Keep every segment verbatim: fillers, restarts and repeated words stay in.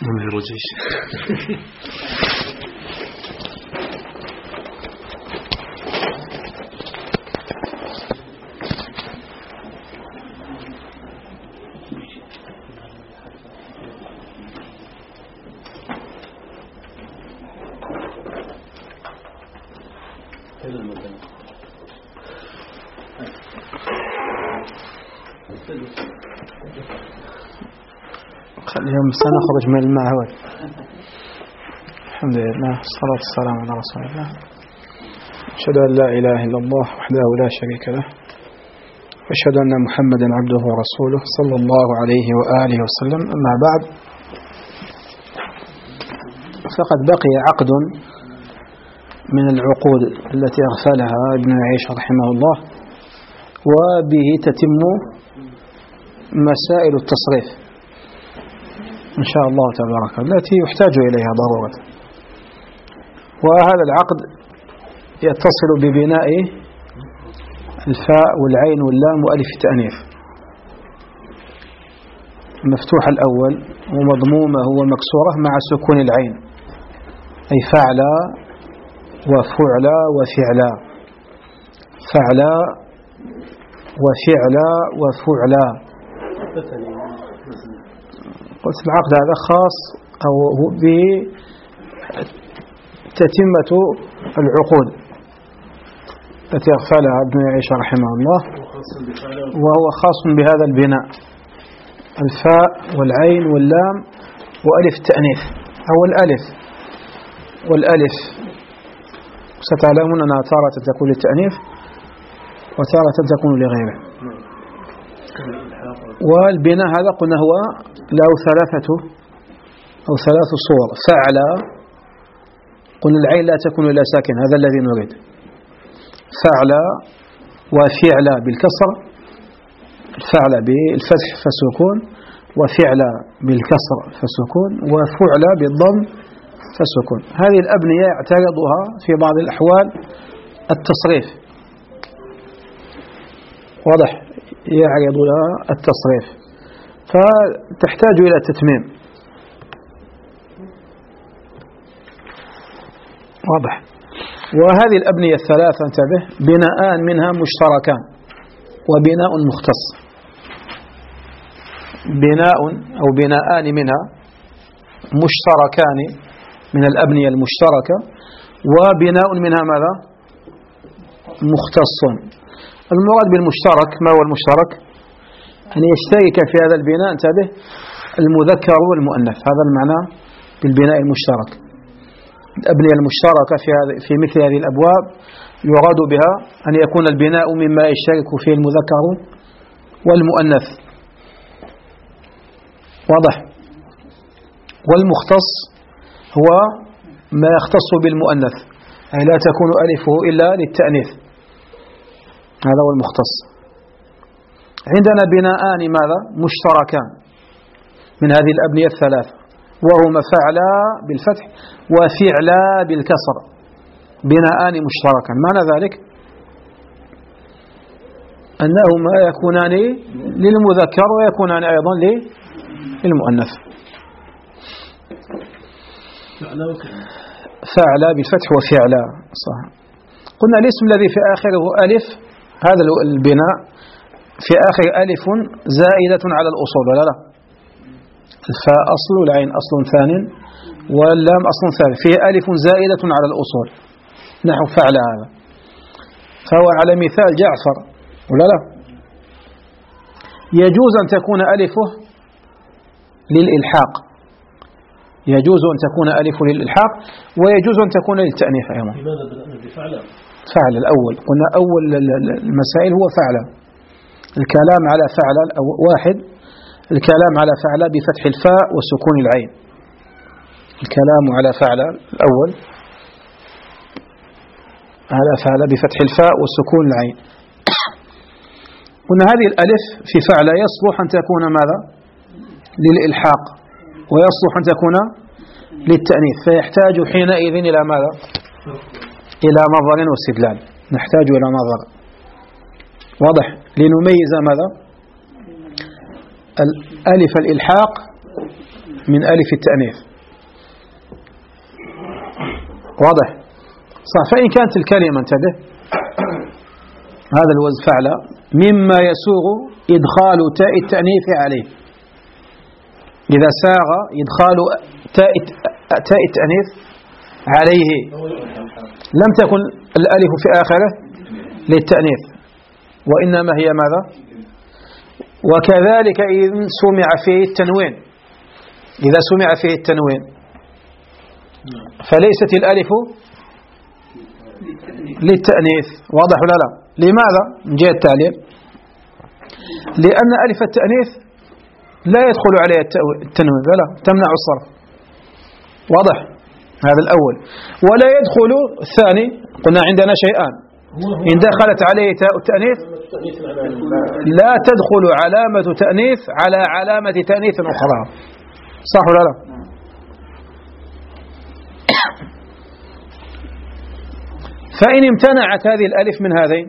منذر جيش. اليوم سنخرج من المعهد. الحمد لله والصلاة والسلام على رسول الله. أشهد أن لا إله إلا الله وحده لا شريك له، وأشهد أن محمدا عبده ورسوله صلى الله عليه وآله وسلم. أما بعد، فقد بقي عقد من العقود التي أغفلها ابن يعيش رحمه الله، وبه تتم مسائل التصريف إن شاء الله تبارك، التي يحتاج إليها ضرورة. وهذا العقد يتصل ببناء الفاء والعين واللام وألف التأنيث، مفتوح الأول ومضمومة ومكسورة مع سكون العين، أي فعلا وفعلا وفعلا، فعلا وفعلا وفعلا. قلت العقد هذا خاص أو به تتمة العقود التي أغفلها ابن يعيش رحمه الله، وهو خاص بهذا البناء، الفاء والعين واللام وألف التأنيث أو الألف. والألف ستعلمون أنها تارة تكون للتأنيث وتارة تكون لغيره. والبناء هذا قلنا هو له ثلاثة أو ثلاث صور. فعل، قلنا العين لا تكون إلا ساكن، هذا الذي نريد. فعل وفعل بالكسر، فعل بالفتح فسكون، وفعل بالكسر فسكون، وفعل بالضم فسكون. هذه الأبنية يعترضها في بعض الأحوال التصريف، واضح، يعرض لها التصريف، فتحتاج إلى تتميم، واضح. وهذه الأبنية الثلاثة انتبه، بناءان منها مشتركان وبناء مختص. بناء أو بناءان منها مشتركان من الأبنية المشتركة، وبناء منها ماذا؟ مختص. المراد بالمشترك، ما هو المشترك؟ أن يشترك في هذا البناء انتبه المذكر والمؤنث، هذا المعنى بالبناء المشترك. الأبنية المشتركة في في مثل هذه الأبواب يراد بها أن يكون البناء مما يشترك فيه المذكر والمؤنث، واضح. والمختص هو ما يختص بالمؤنث، أي لا تكون ألفه إلا للتأنيث، هذا هو المختص. عندنا بناءان ماذا؟ مشتركان من هذه الأبنية الثلاث، وهما فعلا بالفتح وفعلا بالكسر، بناءان مشتركان. معنى ذلك أنهما يكونان للمذكر ويكونان أيضا للمؤنث. فعلا بالفتح وفعلا، صح. قلنا الاسم الذي في آخره ألف، هذا البناء في آخر ألف زائدة على الأصول، ولا لا؟ الفاء أصل والعين أصل ثان واللام أصل ثالث، فيه ألف زائدة على الأصول، نحو فعل هذا، فهو على مثال جعفر، ولا لا؟ يجوز أن تكون ألفه للإلحاق، يجوز أن تكون ألف للإلحاق، ويجوز أن تكون للتأنيث أيضا. لماذا بدأنا بفعل؟ فعل الأول، قلنا أول المسائل هو فعل. الكلام على فعل واحد، الكلام على فعل بفتح الفاء وسكون العين، الكلام على فعل الأول على فعل بفتح الفاء وسكون العين. قلنا هذه الألف في فعل يصلح أن تكون ماذا؟ للإلحاق، ويصلح أن تكون للتأنيث، فيحتاج حينئذ إلى ماذا؟ إلى نظر واستدلال، نحتاج إلى نظر، واضح، لنميز ماذا؟ الألف الإلحاق من ألف التأنيث. واضح؟ صح. فإن كانت الكلمة انتبه هذا الوزن فعل مما يسوغ إدخال تاء التأنيث عليه. إذا ساغ إدخال تاء تاء التأنيث عليه لم تكن الألف في آخره للتأنيث وإنما هي ماذا؟ وكذلك إذا سمع فيه التنوين، إذا سمع فيه التنوين فليست الألف للتأنيث. واضح ولا لا؟ لماذا؟ من جهة التعليل، لأن ألف التأنيث لا يدخل عليها التنوين ولا تمنع الصرف. واضح؟ هذا الأول. ولا يدخل الثاني، قلنا عندنا شيئان، إن دخلت عليه تاء التأنيث لا تدخل علامة تأنيث على علامة تأنيث أخرى. صح ولا لا؟ فإن امتنعت هذه الألف من هذين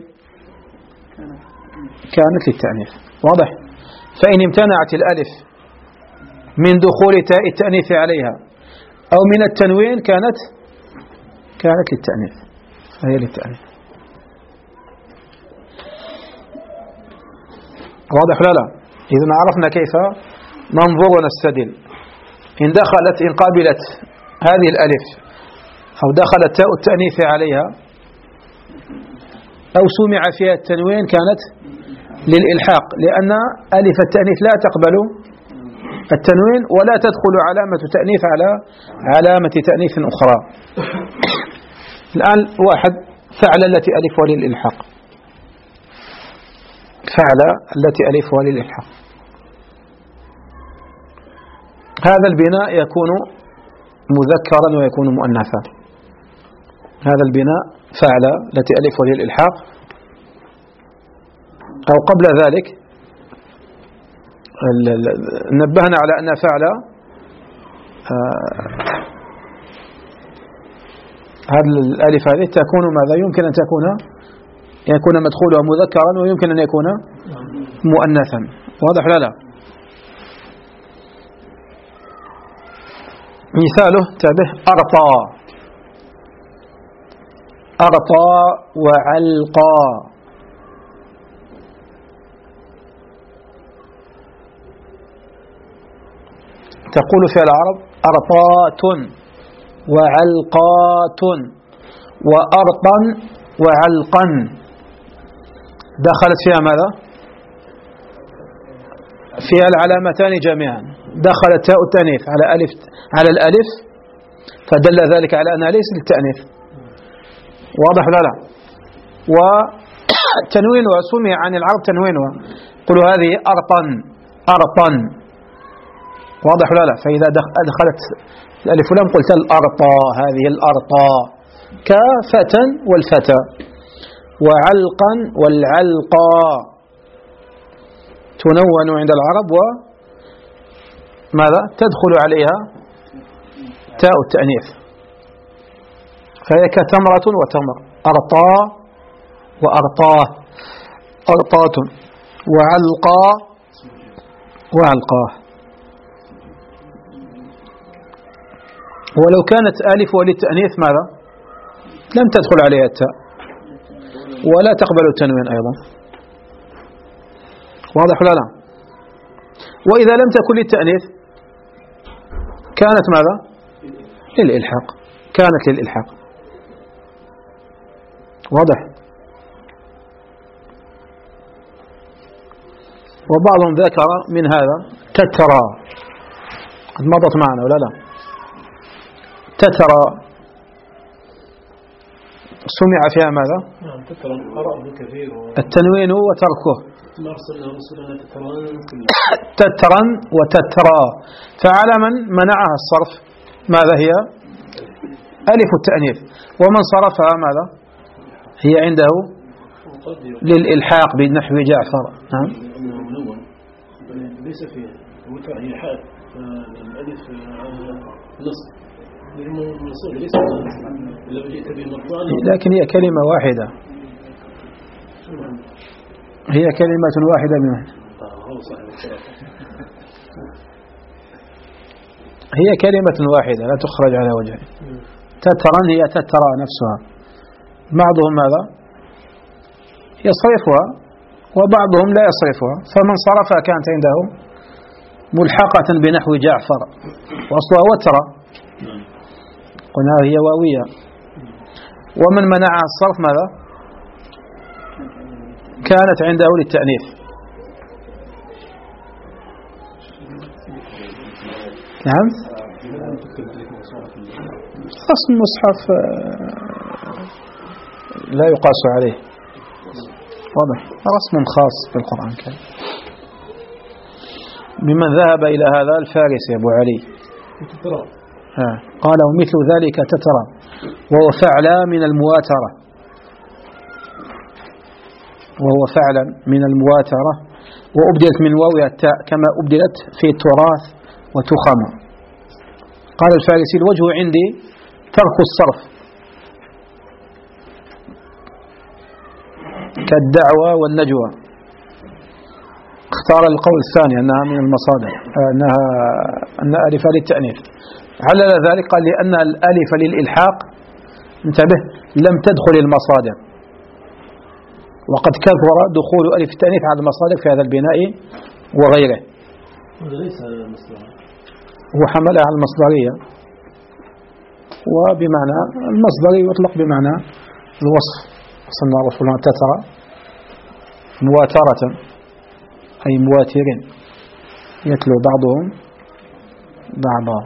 كانت للتأنيث. واضح؟ فإن امتنعت الألف من دخول تاء التأنيث عليها أو من التنوين كانت كانت للتأنيث، فهي للتأنيث. واضح لا لا؟ إذا عرفنا كيف ننظر ونستدل. إن دخلت إن قابلت هذه الألف أو دخلت تاء التأنيث عليها أو سمع فيها التنوين كانت للإلحاق، لأن ألف التأنيث لا تقبل التنوين ولا تدخل علامة تأنيث على علامة تأنيث أخرى. الآن واحد فعل التي ألفها للإلحاق، فعل التي ألفها للإلحاق، هذا البناء يكون مذكرا ويكون مؤنثا. هذا البناء فعل التي ألفها للإلحاق، أو قبل ذلك نبهنا على أن فعل هذه الألف هذه تكون ماذا؟ يمكن أن تكون يكون مدخولها مذكرا ويمكن أن يكون مؤنثا. واضح لا لا؟ مثاله تابه أرطى، أرطى وعلقى. تقول في العرب أرطات وعلقات وأرطا وعلقا، دخلت فيها ماذا؟ فيها العلامتان جميعا. دخلت تاء التأنيث على ألف على الألف فدل ذلك على أنها ليست للتأنيث. واضح ولا لا؟ وتنوينها سمع عن العرب تنوينها، قلوا هذه أرطا أرطا. واضح ولا لا؟ فإذا دخلت الألف لام قلت الأرطى، هذه الأرطى، كفتى والفتى، وعلقا والعلقى، تنون عند العرب وماذا؟ تدخل عليها تاء التأنيث، فهي كتمرة وتمر، أرطى وأرطاه، أرطات وعلقى وعلقاه. ولو كانت ألف وللتأنيث ماذا؟ لم تدخل عليها التاء ولا تقبل التنوين أيضا. واضح ولا لا؟ وإذا لم تكن للتأنيث كانت ماذا؟ للإلحاق، كانت للإلحاق. واضح؟ وبعضهم ذكر من هذا تترى، قد مضت معنا ولا لا؟ تترى سمع فيها ماذا؟ نعم تترى قرأه كثير التنوين وتركه، ما أرسلنا رسولنا تترى تترا وتترى. فعلى من منعها الصرف ماذا هي؟ ألف التأنيث، ومن صرفها ماذا؟ هي عنده للإلحاق بنحو جعفر. نعم منون ليس فيه هي حال الألف نصب ليس لو جئت بمطلع، لكن هي كلمة واحدة، هي كلمة واحدة منها. هي كلمة واحدة لا تخرج على وجهين. تترا هي تترى نفسها، بعضهم ماذا يصرفها وبعضهم لا يصرفها، فمن صرفها كانت عنده ملحقة بنحو جعفر وأصلها وترى، قلنا هي واوية. ومن منعها الصرف ماذا كانت عنده للتأنيث. نعم رسم المصحف لا يقاس عليه، واضح، رسم خاص في القرآن الكريم. ممن ذهب إلى هذا الفارسي أبو علي قال ومثل ذلك تترى وهو فعلا من المواترة، وهو فعلا من المواترة وأبدلت من واو التاء كما أبدلت في التراث وتخم. قال الفارسي الوجه عندي ترك الصرف كالدعوة والنجوى. اختار القول الثاني أنها من المصادر، أنها أن ألف للتأنيث. علل ذلك قال لأن الألف للإلحاق انتبه لم تدخل المصادر، وقد كثر دخول ألف التأنيث على المصادر في هذا البناء وغيره. هذا ليس مصدر، هو حملها على المصدرية، وبمعنى المصدري يطلق بمعنى الوصف. صلى الله عليه وسلم تترى مواترة أي مواترين يتلو بعضهم بعضا.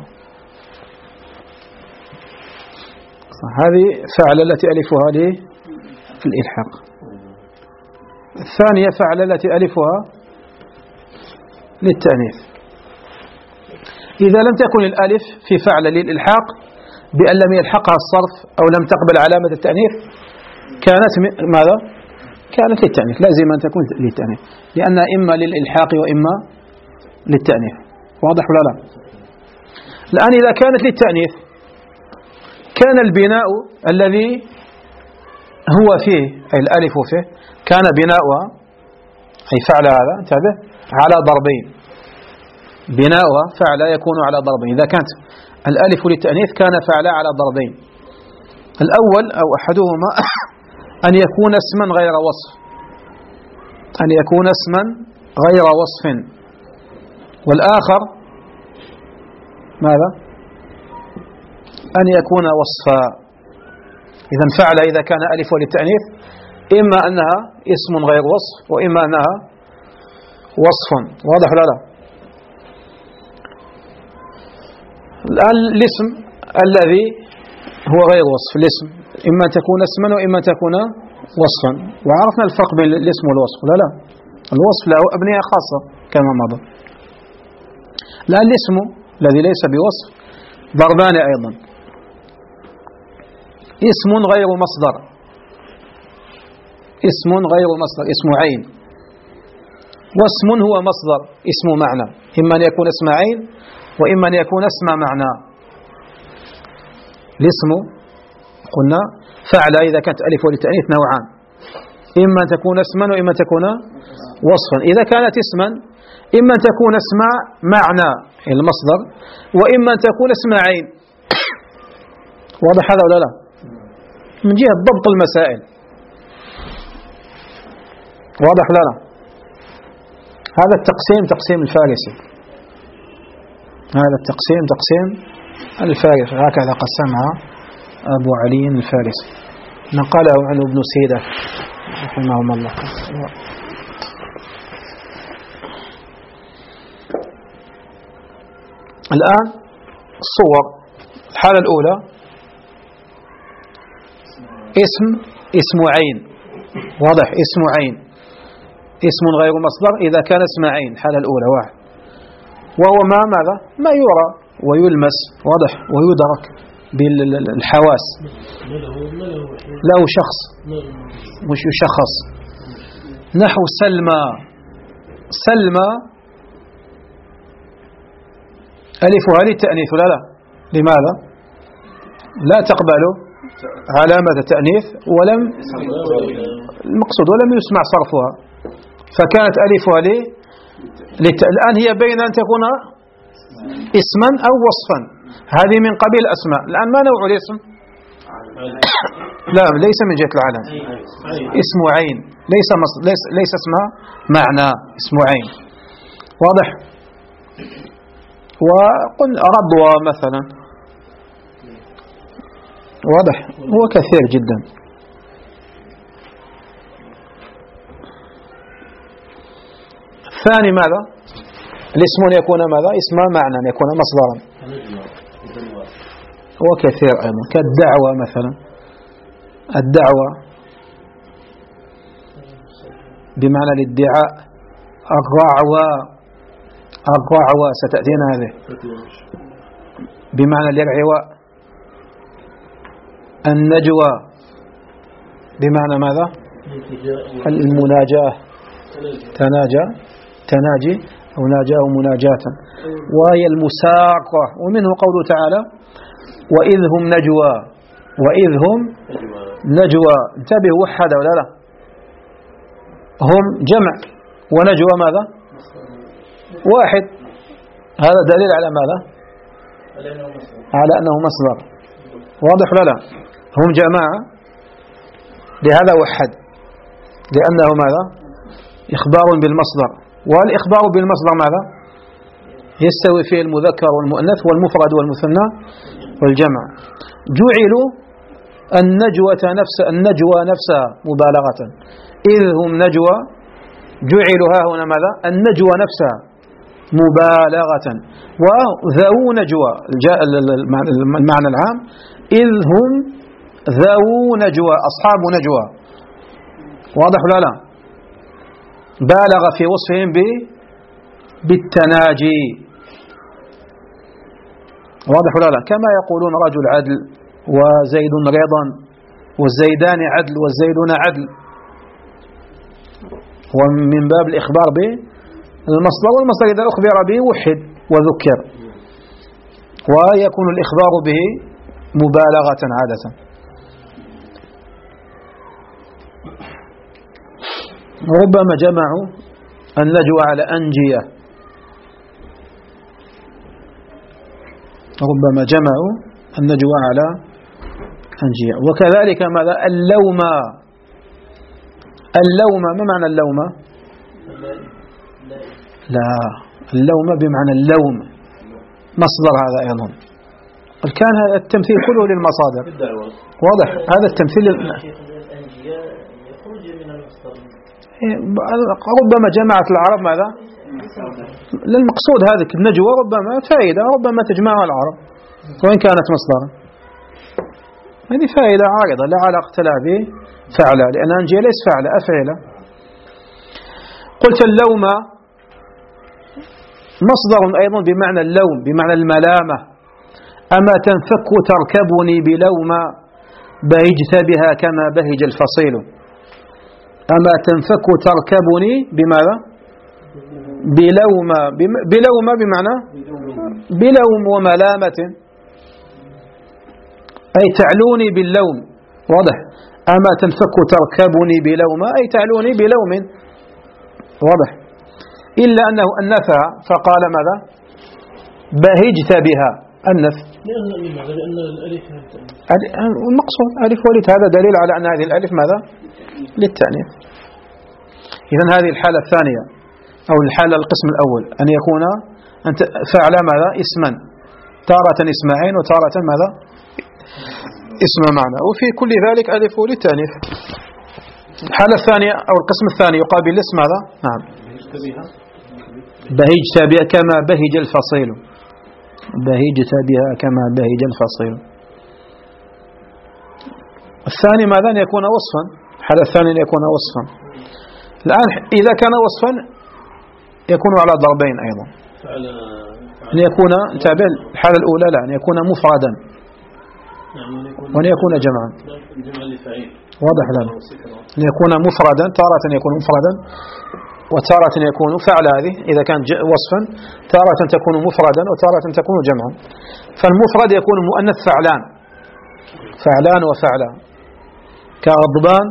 هذه فعل التي ألفها للإلحاق. الثانية فعل التي ألفها للتأنيث. إذا لم تكن الألف في فعل للإلحاق بأن لم يلحقها الصرف أو لم تقبل علامة التأنيث كانت ماذا؟ كانت للتأنيث، لازم أن تكون للتأنيث، لأنها إما للإلحاق وإما للتأنيث. واضح ولا لا؟ الآن إذا كانت للتأنيث كان البناء الذي هو فيه أي الألف فيه كان بناؤها أي فعل هذا انتبه على ضربين. بناؤها فعل يكون على ضربين. إذا كانت الألف للتأنيث كان فعل على ضربين. الأول أو أحدهما أن يكون اسما غير وصف، أن يكون اسما غير وصف. والآخر ماذا؟ أن يكون وصفا. إذا فعل إذا كان ألف للتأنيث إما أنها اسم غير وصف وإما أنها وصف. واضح ولا لا؟ الآن الاسم الذي هو غير وصف، الاسم إما تكون اسما وإما تكون وصفا، وعرفنا الفرق بين الاسم والوصف لا لا. الوصف له أبنية خاصة كما مضى. الآن الاسم الذي ليس بوصف ضربان أيضا. اسم غير مصدر، اسم غير مصدر اسم عين، واسم هو مصدر اسم معنى، إما أن يكون اسم عين وإما أن يكون اسم معنى. الاسم قلنا فعل إذا كانت ألف وللتأنيث نوعان، إما أن تكون اسما وإما أن تكون وصفا. إذا كانت اسما إما أن تكون اسم معنى المصدر وإما أن تكون اسم عين. واضح هذا ولا لا؟ من جهة ضبط المسائل. واضح ولا لا؟ هذا التقسيم تقسيم الفارسي، هذا التقسيم تقسيم الفارسي، هكذا قسمها أبو علي الفارسي، نقله عنه ابن سيدة رحمهم الله. الآن الصور. الحالة الأولى اسم اسم عين، واضح، اسم عين، اسم غير مصدر إذا كان اسم عين. الحالة الأولى واحد، وهو ما ماذا؟ ما يرى ويلمس، واضح، ويدرك بالحواس، له شخص مش يشخص. نحو سلمى، سلمى ألفها للتأنيث ولا لا؟ لماذا؟ لا تقبل علامة التأنيث ولم المقصود ولم يسمع صرفها، فكانت ألفها لي للت... الآن هي بين أن تكون اسما أو وصفا، هذه من قبيل الأسماء. الآن ما نوع الاسم؟ لا، ليس من جهة العلم، اسم عين، ليس مص... ليس ليس اسمها معنى، اسم عين. واضح؟ وقل رضوى مثلا، واضح؟ هو كثير جدا. الثاني ماذا؟ الاسم أن يكون ماذا؟ اسم معنى، أن يكون مصدرا. هو كثير أيضا، كالدعوة مثلا، الدعوة بمعنى الادعاء. الرعوى، الرعوى ستأتينا هذه بمعنى الارعواء. النجوى بمعنى ماذا؟ المناجاة، تناجى، تناجي أو ناجاه مناجاة. وهي المساقة، ومنه قوله تعالى وإذ هم نجوى، وإذ هم نجوى. انتبه، وحد ولا لا؟ هم جمع ونجوى ماذا؟ واحد. هذا دليل على ماذا؟ على أنه مصدر. واضح ولا لا؟ هم جماعة، لهذا وحد، لأنه ماذا؟ إخبار بالمصدر. والإخبار بالمصدر ماذا؟ يستوي فيه المذكر والمؤنث والمفرد والمثنى والجمع. جعلوا النجوة نفس النجوى نفسها مبالغة، إذ هم نجوى، جعلوا ها هنا ماذا؟ النجوى نفسها مبالغة. وذو نجوى المعنى العام، إذ هم ذو نجوى، أصحاب نجوى. واضح ولا لا؟ بالغ في وصفهم بالتناجي. واضح ولا لا؟ كما يقولون رجل عدل، وزيد رضا، والزيدان عدل، والزيدون عدل. ومن باب الإخبار بالمصدر، والمصدر إذا أخبر به وحد وذكر، ويكون الإخبار به مبالغة عادة. ربما جمعوا النجوى على أنجية، ربما جمعوا النجوى على أنجية. وكذلك ماذا؟ اللوم. اللوم، ما معنى اللوم؟ لا، اللوم بمعنى اللوم، مصدر هذا أيضا. كان هذا التمثيل كله للمصادر. واضح؟ هذا التمثيل ربما جمعت العرب ماذا؟ للمقصود هذه النجوى، ربما فائدة، ربما تجمعها العرب وإن كانت مصدرا. هذه فائدة عارضة لا علاقة لها بفعلة، لأن أنجية ليس فعلة، أفعلة. قلت اللوم مصدر أيضا بمعنى اللوم، بمعنى الملامة. أما تنفك تركبني بلوم، بهجت بها كما بهج الفصيل. أما تنفك تركبني بماذا؟ بلوم. بلوم بمعنى بلوم وملامة، أي تعلوني باللوم. واضح؟ أما تنفك تركبني بلوم، أي تعلوني بلوم. واضح؟ إلا أنه أنثها فقال ماذا؟ بهجت بها، أنث. لأن لأن الألف المقصود ألف ولد، هذا دليل على أن هذه الألف ماذا؟ للتأنيث. إذن هذه الحالة الثانية، أو الحالة القسم الأول، أن يكون أنت فعل ماذا؟ اسما، تارة اسم عين وتارة ماذا؟ اسم معنى، وفي كل ذلك ألف للتأنيث. الحالة الثانية أو القسم الثاني يقابل الاسم ماذا؟ نعم، بهجت بها كما بهج الفصيل، بهجت بها كما بهج الفصيل. الثاني ماذا؟ أن يكون وصفا. الحالة الثانية أن يكون وصفا. الآن إذا كان وصفا يكون على ضربين أيضا، أن يكون انتبه. الحالة الأولى لا، أن يكون مفردا، وأن يكون جمعا. واضح لنا؟ أن يكون مفردا، تارة يكون مفردا وتارة يكون فعل، هذه إذا كان وصفا، تارة تكون مفردا وتارة تكون جمعا. فالمفرد يكون مؤنث فعلان، فعلان وفعلان، كغضبان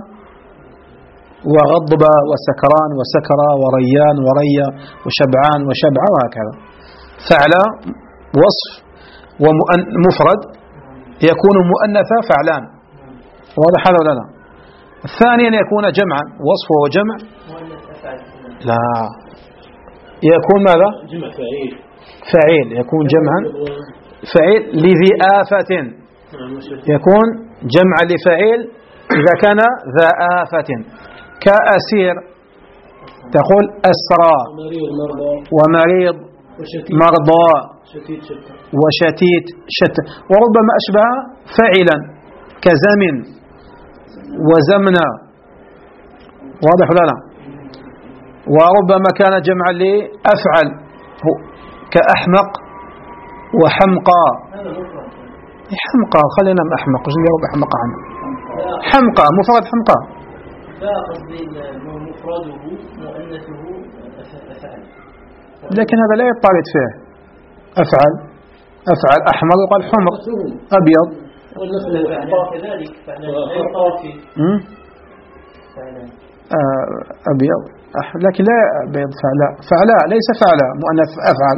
وغضب وسكران وسكرى وريان وريا وشبعان وشبع، وهكذا. فعل وصف ومفرد يكون مؤنثا فعلان. واضح هذا ولا لا؟ الثاني أن يكون جمعا، وصف وجمع لا، يكون ماذا؟ جمع فعيل. فعيل يكون جمعا فعيل لذي آفة، يكون جمع لفعيل إذا كان ذا آفة، كأسير تقول أسرى، ومريض مرضى، وشتيت شتى، وربما أشبه فعلا كزمن وزمنا. واضح ولا لا؟ وربما كان جمعا لأفعل كأحمق وحمقى. حمقى خلينا من أحمق، وش اللي هو بأحمق عنه؟ حمقى مفرد حمقى. لا قصدي مفرده مؤنثه أفعل، لكن هذا لا يطارد فيه. أفعل أفعل أحمر وقال حمر، أبيض كذلك فعلا لا يطارد فيه أبيض، لكن لا أبيض فعلاء، فعلاء ليس فعلاء مؤنث أفعل.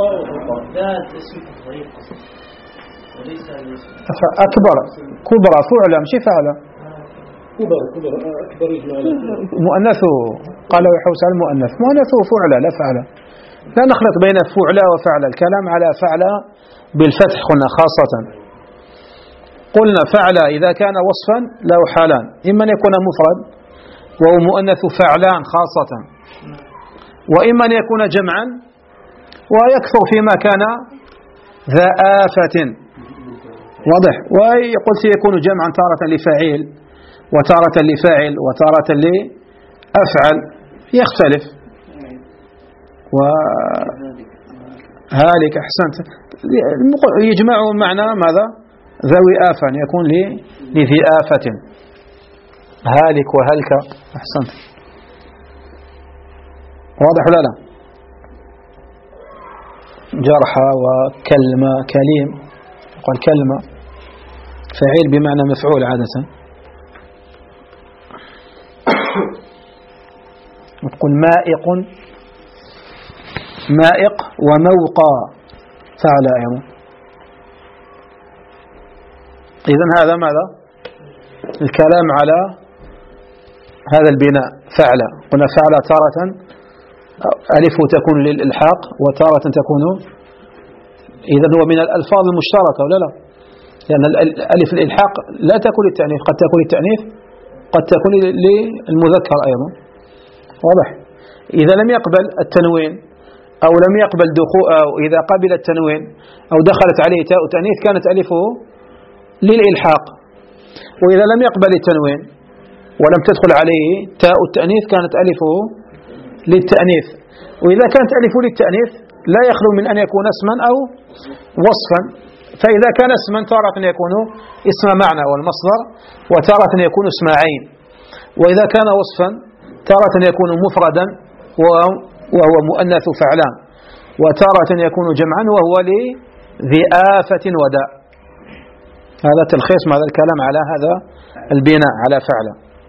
أكبر كبرى فعلى مش فعلى، كبر كبر أكبر مؤنثه قال ويحوس على المؤنث، مؤنثه فعلى لا فعلى. لا نخلط بين فعلى وفعلى، الكلام على فعلى بالفتح قلنا خاصة. قلنا فعلى إذا كان وصفا له حالان، إما أن يكون مفرد وهو مؤنث فعلان خاصة، وإما أن يكون جمعا ويكثر فيما كان ذا آفة. واضح؟ وقلت يكون جمعا تارة لفاعل وتارة لفاعل وتارة لأفعل، يختلف. وهالك أحسنت، يجمع معنى ماذا؟ ذوي آفة، يكون لذي آفة، هالك وهلك. أحسنت، واضح ولا لا؟ جرحى وكلمة كليم، قال كلمة فعيل بمعنى مفعول عادة. وتقول مائق، مائق وموقى فعل أيضا. إذن هذا ماذا؟ الكلام على هذا البناء فعل. قلنا فعل تارة ألف تكون للإلحاق وتارة تكون، إذن هو من الألفاظ المشتركة ولا لا؟ لأن الألف الإلحاق لا تكون للتأنيث، قد تكون للتأنيث قد تكون للمذكر أيضا. واضح؟ إذا لم يقبل التنوين أو لم يقبل دخول، أو إذا قبل التنوين أو دخلت عليه تاء تأنيث كانت ألفه للإلحاق، وإذا لم يقبل التنوين ولم تدخل عليه تاء التأنيث كانت ألفه للتأنيث. وإذا كانت ألفه للتأنيث لا يخلو من أن يكون اسما أو وصفا، فإذا كان اسما تارة يكون اسم معنى والمصدر، وتارة يكون اسم عين. وإذا كان وصفا تارة يكون مفردا وهو مؤنث فعلان، وتارة يكون جمعا وهو لذي آفة وداء. هذا تلخيص ماذا الكلام على هذا البناء على فعل.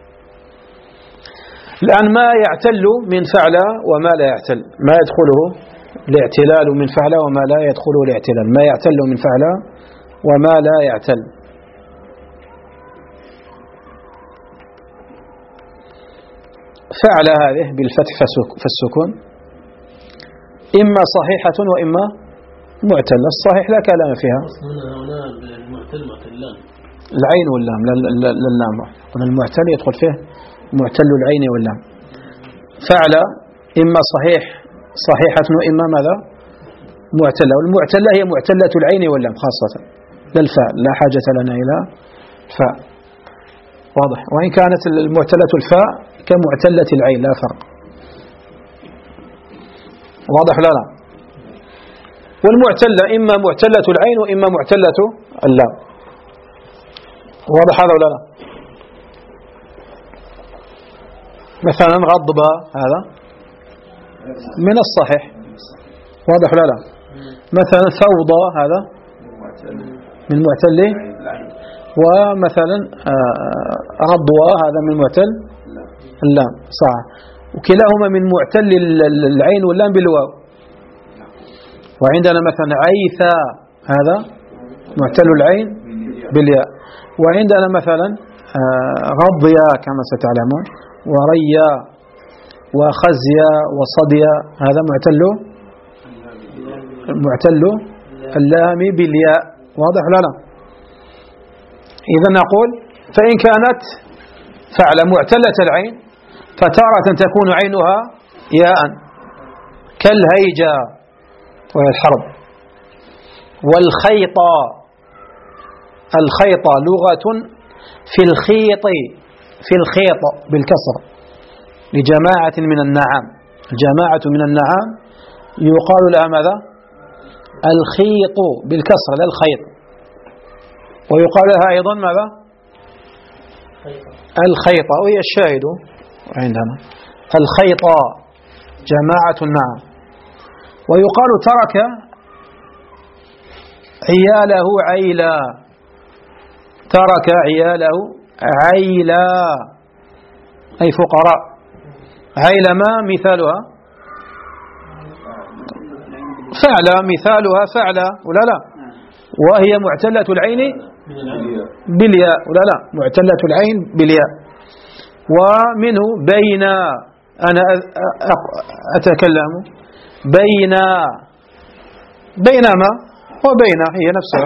الآن ما يعتل من فعل وما لا يعتل، ما يدخله الاعتلال من فعل وما لا يدخله الاعتلال، ما يعتل من فعل وما لا يعتل. فعل هذه بالفتح فالسكون إما صحيحة وإما معتلة. الصحيح لا كلام فيها، العين واللام لللام، المعتل يدخل فيه معتل العين واللام. فعل إما صحيح صحيحة وإما ماذا؟ معتلة، والمعتلة هي معتلة العين واللام خاصة، لا الفاء، لا حاجة لنا إلى الفاء. واضح؟ وإن كانت المعتلة الفاء كمعتلة العين لا فرق. واضح لا لا؟ والمعتلة إما معتلة العين وإما معتلة اللام. واضح هذا ولا لا؟ مثلا غضب هذا من الصحيح، واضح ولا لا؟ مثلا فوضى هذا من معتل، ومثلا رضوى هذا من معتل اللام، صح. وكلاهما من معتل العين واللام بالواو. وعندنا مثلا عيثا هذا معتل العين بالياء. وعندنا مثلا غضيا كما ستعلمون، وريا وخزيا وصديا هذا معتل معتل اللام بالياء. واضح لا لا؟ إذا نقول فإن كانت فعل معتلة العين فتارة تكون عينها ياء كالهيجا وهي الحرب، والخيط. الخيط لغة في الخيط في الخيط بالكسر لجماعة من النعام. جماعة من النعام يقال لها ماذا؟ الخيط بالكسر لا الخيط. ويقال لها أيضا ماذا؟ الخيط، وهي الشاهد عندنا الخيط جماعة النعام. ويقال ترك عياله عيلا، ترك عياله عيلا أي فقراء. عيلا ما مثالها؟ فعل، مثالها فعل ولا لا؟ وهي معتلة العين بالياء ولا لا؟ معتلة العين بالياء. ومنه بين، أنا أتكلم بين، بينما وبين هي نفسها.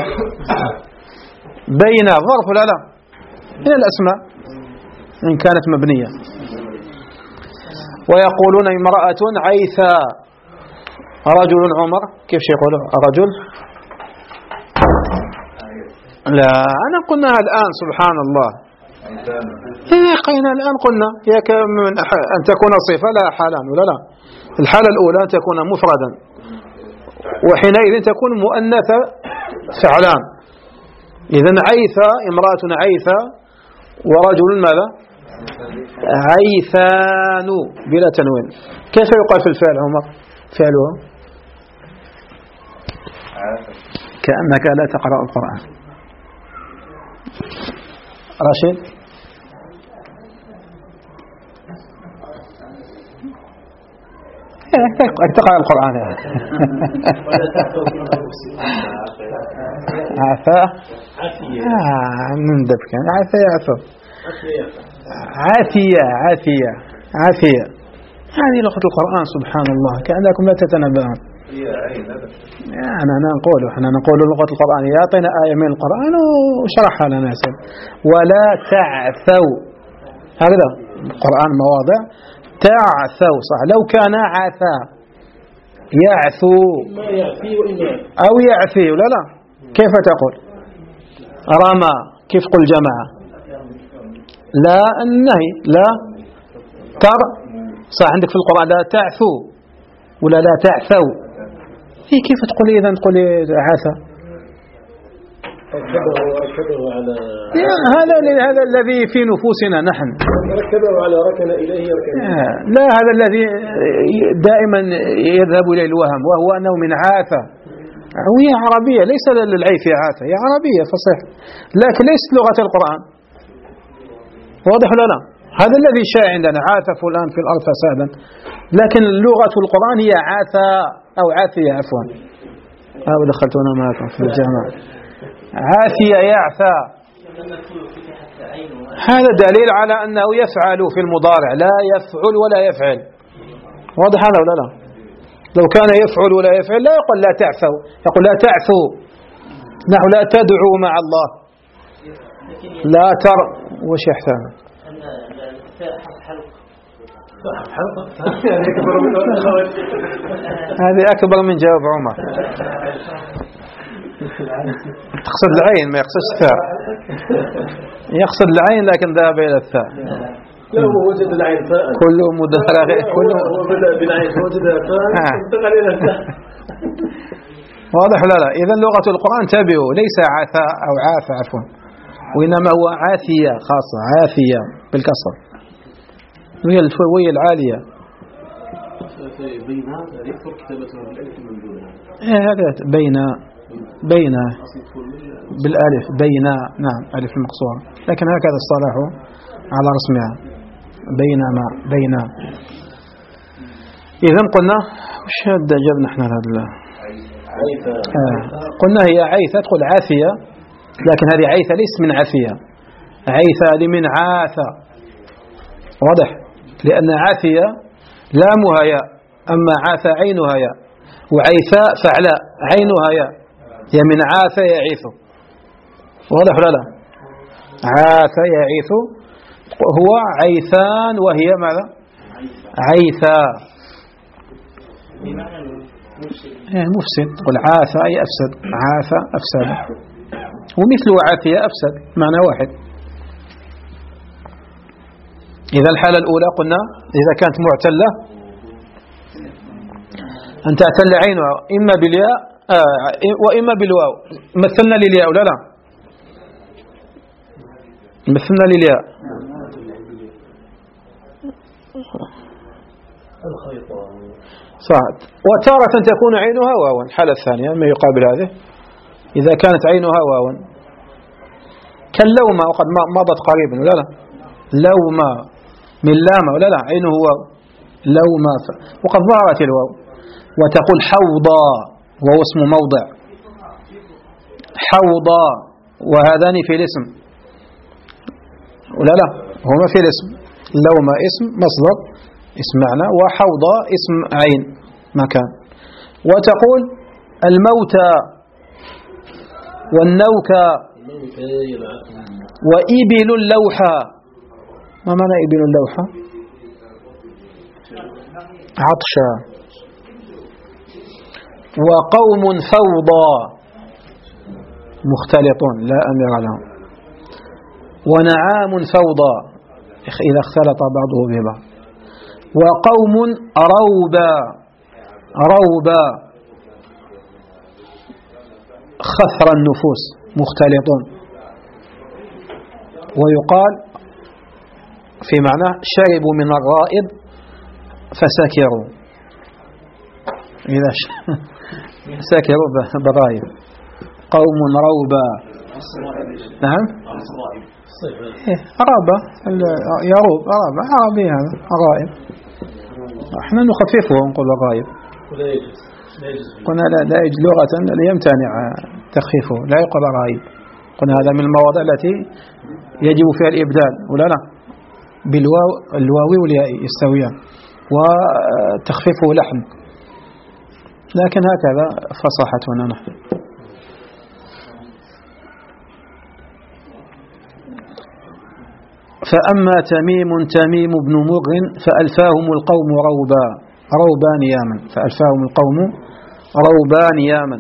بين ظرف لا لا من الأسماء إن كانت مبنية. ويقولون امرأة عيثا، رجل عمر، كيف يقولون رجل؟ لا أنا قلناها الآن سبحان الله. إيه قينا الآن قلنا هي من أن تكون صفة لا حالان ولا لا؟ الحالة الأولى أن تكون مفردا، وحينئذ تكون مؤنثة فعلان. إذن عيثا امرأة عيثا، ورجل ماذا؟ عيثان بلا تنوين. كيف يقال في الفعل عمر؟ فعله كأنك لا تقرأ القرآن. راشد تقرأ القرآن عفا من دبك عفا يعفو عافية عافية عافية. هذه لغة القرآن سبحان الله، كأنكم لا تتنبهون. يعني أنا نقول احنا نقول لغة القرآن يعطينا آية من القرآن وشرحها لنا سيد. ولا تعثوا، هكذا القرآن مواضع تعثوا صح. لو كان عثا يعثو أو يعثي ولا لا؟ كيف تقول؟ رمى كيف قل جماعة؟ لا النهي لا تر صح. عندك في القرآن لا تعثو ولا لا تعثوا. هي كيف تقول إذا تقول عثا؟ ركبه على هذا هذا الذي في نفوسنا نحن. ركبه على ركن إليه يركن. لا هذا الذي دائما يذهب إليه الوهم، وهو أنه من عاثة، وهي عربية ليس للعيف عاثة، هي عربية فصيح لكن ليست لغة القرآن. واضح ولا لا؟ هذا الذي شاع عندنا عاث فلان في الأرض فسادا، لكن لغة القرآن هي عاثة أو عاثية عفوا. أو دخلتنا معكم في الجامعة عاثية يعثى. هذا دليل على أنه يفعل في المضارع لا يفعل ولا يفعل. واضح هذا ولا لا؟ لو كان يفعل ولا يفعل لا يقول لا تعثوا، يقول لا تعثوا نحو لا تدعوا مع الله لا تر. وش يحتاج؟ هذه أكبر من جواب عمر. تقصد العين ما يقصدش الثاء. يقصد العين لكن ذهب إلى الثاء. لو وجد العين فاء كل مدهر كل هو بدأ بالعين وجد فاء انتقل إلى الثاء. واضح لا لا؟ إذا لغة القرآن تابعوا ليس عاثاء أو عاف عفوا، وإنما هو عاثية خاصة، عاثية بالكسر وهي الفوية العالية. بين يكثر كتابتها بالألف من دونها. هذا بين بين بالألف بين نعم ألف المقصورة، لكن هكذا اصطلحوا على رسمها بينما بين. إذا قلنا وش هذا جبنا احنا هذا آه. قلنا هي عيثة، تقول عاثية، لكن هذه عيثة ليس من عافية، عيثة هذه من عاثة، واضح؟ لأن عافية لامها ياء، أما عاثة عينها ياء، وعيثاء فعلاء عينها ياء، هي من عاثة يعيث، واضح ولا لا؟ عاثة يعيث، هو عيثان وهي ماذا؟ عيثا يعني مفسد، تقول عاثة أي أفسد، عاثة أفسد، ومثله عاثية أفسد، معنى واحد. إذا الحالة الأولى قلنا إذا كانت معتلة أن تعتل عينها إما بالياء آه وإما بالواو. مثلنا للياء ولا لا؟ مثلنا للياء صعد. وتارة تكون عينها واوا، الحالة الثانية ما يقابل هذه إذا كانت عينها واوا كاللومة، وقد مضت قريبا ولا لا؟ لومة من لامة ولا لا؟ عينه واو لومة، وقد ظهرت الواو. وتقول حوضا وهو اسم موضع، حوضا وهذان في الاسم ولا لا؟ هما في الاسم، لومة اسم مصدر اسم معنى، وحوضا اسم عين مكان. وتقول الموتى والنوكى وإبل اللوحة. ما معنى إبل اللوحة؟ عطشا. وقوم فوضى مختلطون لا أمير لهم. ونعام فوضى إذا اختلط بعضه ببعض. وقوم روبا، روبا خثر النفوس مختلطون. ويقال في معنى شربوا من الرائب فسكروا، إذا سكروا بالرائب. قوم روبا، نعم رابا يروب، رابا عربي هذا الرائب، احنا نخففه ونقول الرائب، قلنا لا, لا يجوز لغة يمتنع تخفيفه، لا يقال رائب، قلنا هذا من المواضع التي يجب فيها الإبدال ولا لا؟ بالواو، الواو والياء يستويان، وتخفيفه لحن، لكن هكذا فصاحتنا نحن. فأما تميم تميم بن مغ فألفاهم القوم روبا، روبا نياما، فألفاهم القوم روبا نياما،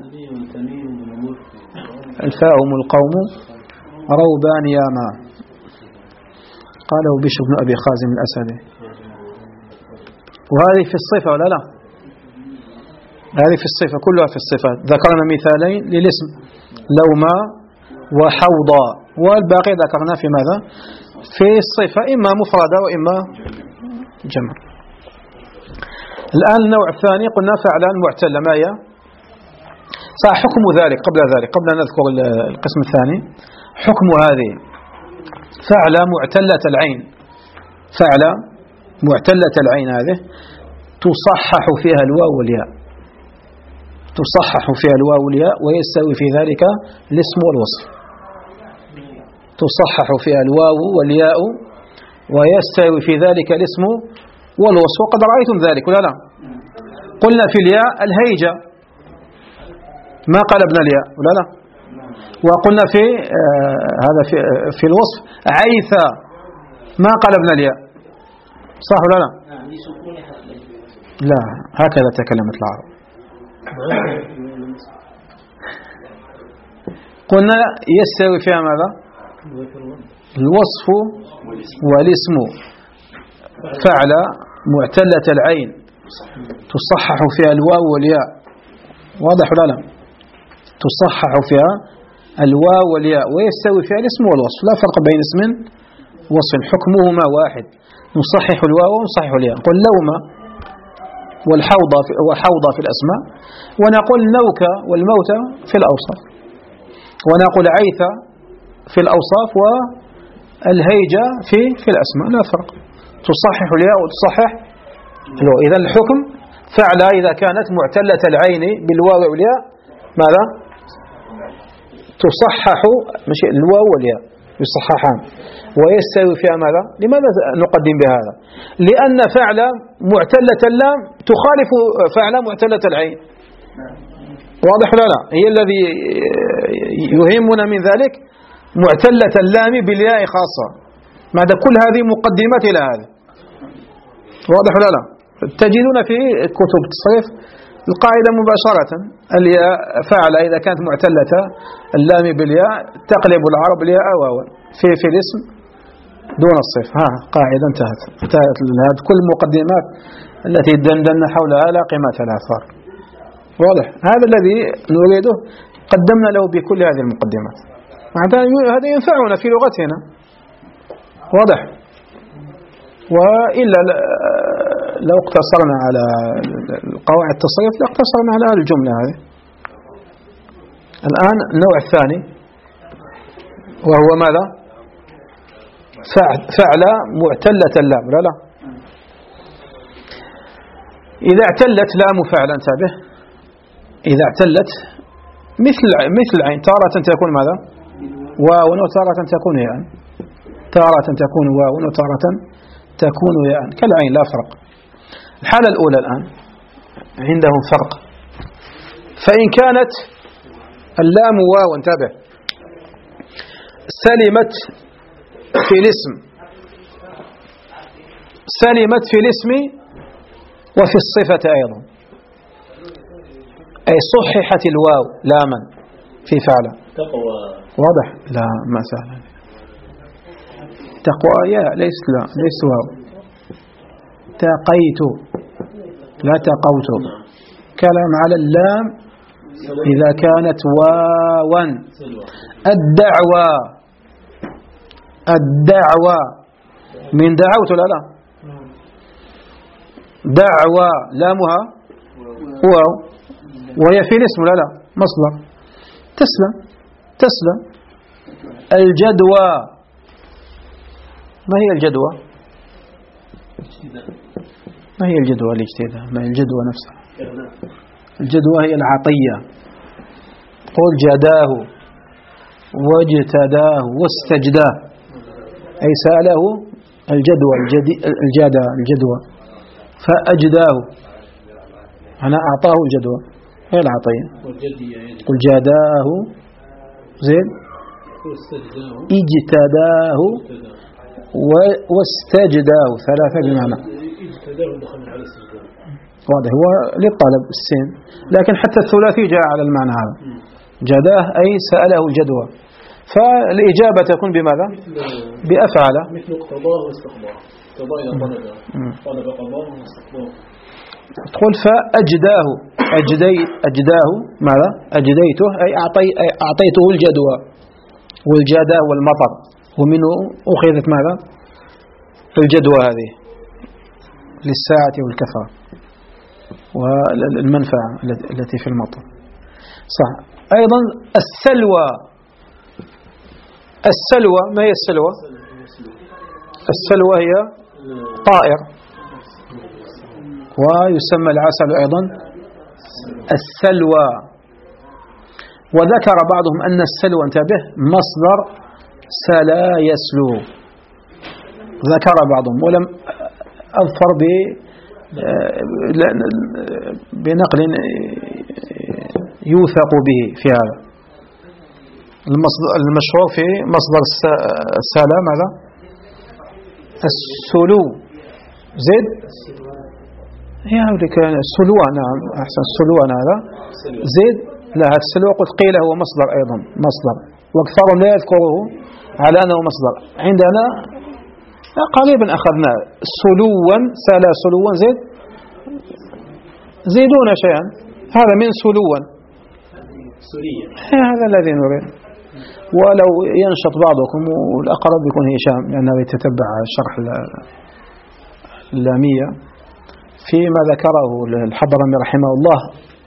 ألفاهم القوم روبا نياما. قاله بشر بن أبي خازم الأسدي. وهذه في الصفة ولا لا؟ هذه في الصفة، كلها في الصفات. ذكرنا مثالين للاسم لوما وحوضا، والباقي ذكرنا في ماذا؟ في الصفة، إما مفردة وإما جمع. الآن النوع الثاني قلنا فعلا معتلة، ما هي؟ صح حكم ذلك قبل ذلك، قبل أن نذكر القسم الثاني، حكم هذه فعل معتلة العين، فعل معتلة العين هذه تصحح فيها الواو والياء، تصحح فيها الواو والياء، ويستوي في ذلك الاسم والوصف. تصحح فيها الواو والياء ويستوي في ذلك الاسم والوصف. وقد رأيتم ذلك ولا لا؟ قلنا في الياء الهيجة، ما قلبنا الياء ولا لا؟ وقلنا في آه هذا في, آه في الوصف عيثا، ما قلبنا الياء، صح ولا لا؟ لا، هكذا تكلمت العرب. قلنا يستوي فيها ماذا؟ الوصف والاسم. فعل معتلة العين تصحح فيها الواو والياء، واضح ولا لا؟ تصحح فيها الواو والياء ويستوي فيها الاسم والوصف، لا فرق بين اسم ووصف، حكمهما واحد، نصحح الواو ونصحح الياء. قل لوما والحوضة في, وحوضة في الأسماء، ونقول نوكا والموتى في الأوصاف، ونقول عيثة في الأوصاف والهيجة في في الأسماء، لا فرق، تصحح الياء وتصحح الواو. إذا الحكم فعل إذا كانت معتلة العين بالواو والياء ماذا؟ تصحح مش الواو والياء يصححان ويستوي فيها ماذا؟ لماذا نقدم بهذا؟ لأن فعل معتلة اللام تخالف فعل معتلة العين. واضح ولا لا؟ هي الذي يهمنا من ذلك معتلة اللام بالياء خاصة. بعد كل هذه مقدمات إلى هذا. واضح ولا لا؟ تجدون في كتب التصريف القاعدة مباشرة الياء فعل إذا كانت معتلة اللام بالياء تقلب العرب الياء واوا في في الاسم دون الصف. ها قاعدة انتهت. انتهت هذه كل المقدمات التي دندنا حولها لا قيمة لها صار. واضح؟ هذا الذي نريده قدمنا له بكل هذه المقدمات. هذا ينفعنا في لغتنا. واضح؟ وإلا لو اقتصرنا على قواعد التصريف لاقتصرنا على الجملة هذه. الآن النوع الثاني وهو ماذا؟ فعل معتلة اللام. لا لا إذا اعتلت لام فعل انتبه. إذا اعتلت مثل مثل عين تارة تكون ماذا؟ واو وتارة تكون ياء. تارة تكون واو وتارة تكون ياء كالعين لا فرق. الحالة الأولى الآن عندهم فرق. فإن كانت اللام واو انتبه سلمت في الاسم سلمت في الاسم وفي الصفة أيضا أي صححت الواو لاما في فعل. تقوى. واضح؟ لا ما سهل. تقوى يا ليس لا ليس واو. تقيت لا تقوت. كلام على اللام إذا كانت واوا. الدعوة الدعوة من دعوت لا لا دعوة لامها واو وهي في الاسم لا لا مصدر تسلم تسلم. الجدوى ما هي الجدوى؟ ما هي الجدوى الاجتهاد؟ ما هي الجدوى نفسها؟ الجدوى هي العطية. قل جداه واجتداه واستجداه أي سأله الجدوى الجدى الجدوى فأجداه أنا أعطاه الجدوى هي العطية. قل جداه زين اجتداه واستجداه ثلاثة بمعنى. واضح هو للطلب السين لكن حتى الثلاثي جاء على المعنى هذا. جداه أي سأله الجدوى فالإجابة تكون بماذا؟ بأفعل مثل اقتضاه واستقضاه. اقتضاه إلى طلبه طلب قضاه واستقضاه. تقول فأجداه أجدي أجداه ماذا؟ أجديته أي أعطي أعطيته الجدوى والجدى والمطر ومنه أخذت ماذا؟ الجدوى هذه للساعة والكفاء والمنفعة التي في المطر. صح. أيضا السلوى. السلوى ما هي السلوى؟ السلوى هي طائر ويسمى العسل أيضا السلوى. وذكر بعضهم أن السلوى انتبه مصدر سلا يسلو. ذكر بعضهم ولم أظفر بنقل يوثق به في هذا. المشهور في مصدر السلا ماذا؟ السلو. زيد هي كان السلوى. نعم أحسن السلوى هذا زيد. لا هذا السلوى قلت قيل هو مصدر أيضا مصدر واكثرهم لا يذكره على أنه مصدر. عندنا قريبا أخذنا سلوا سلا سلوا زيد زيدون شيئا هذا من سلوا هذا الذي نريد. ولو ينشط بعضكم والأقرب يكون هشام لأنه يتتبع شرح اللامية فيما ذكره الحضرمي رحمه الله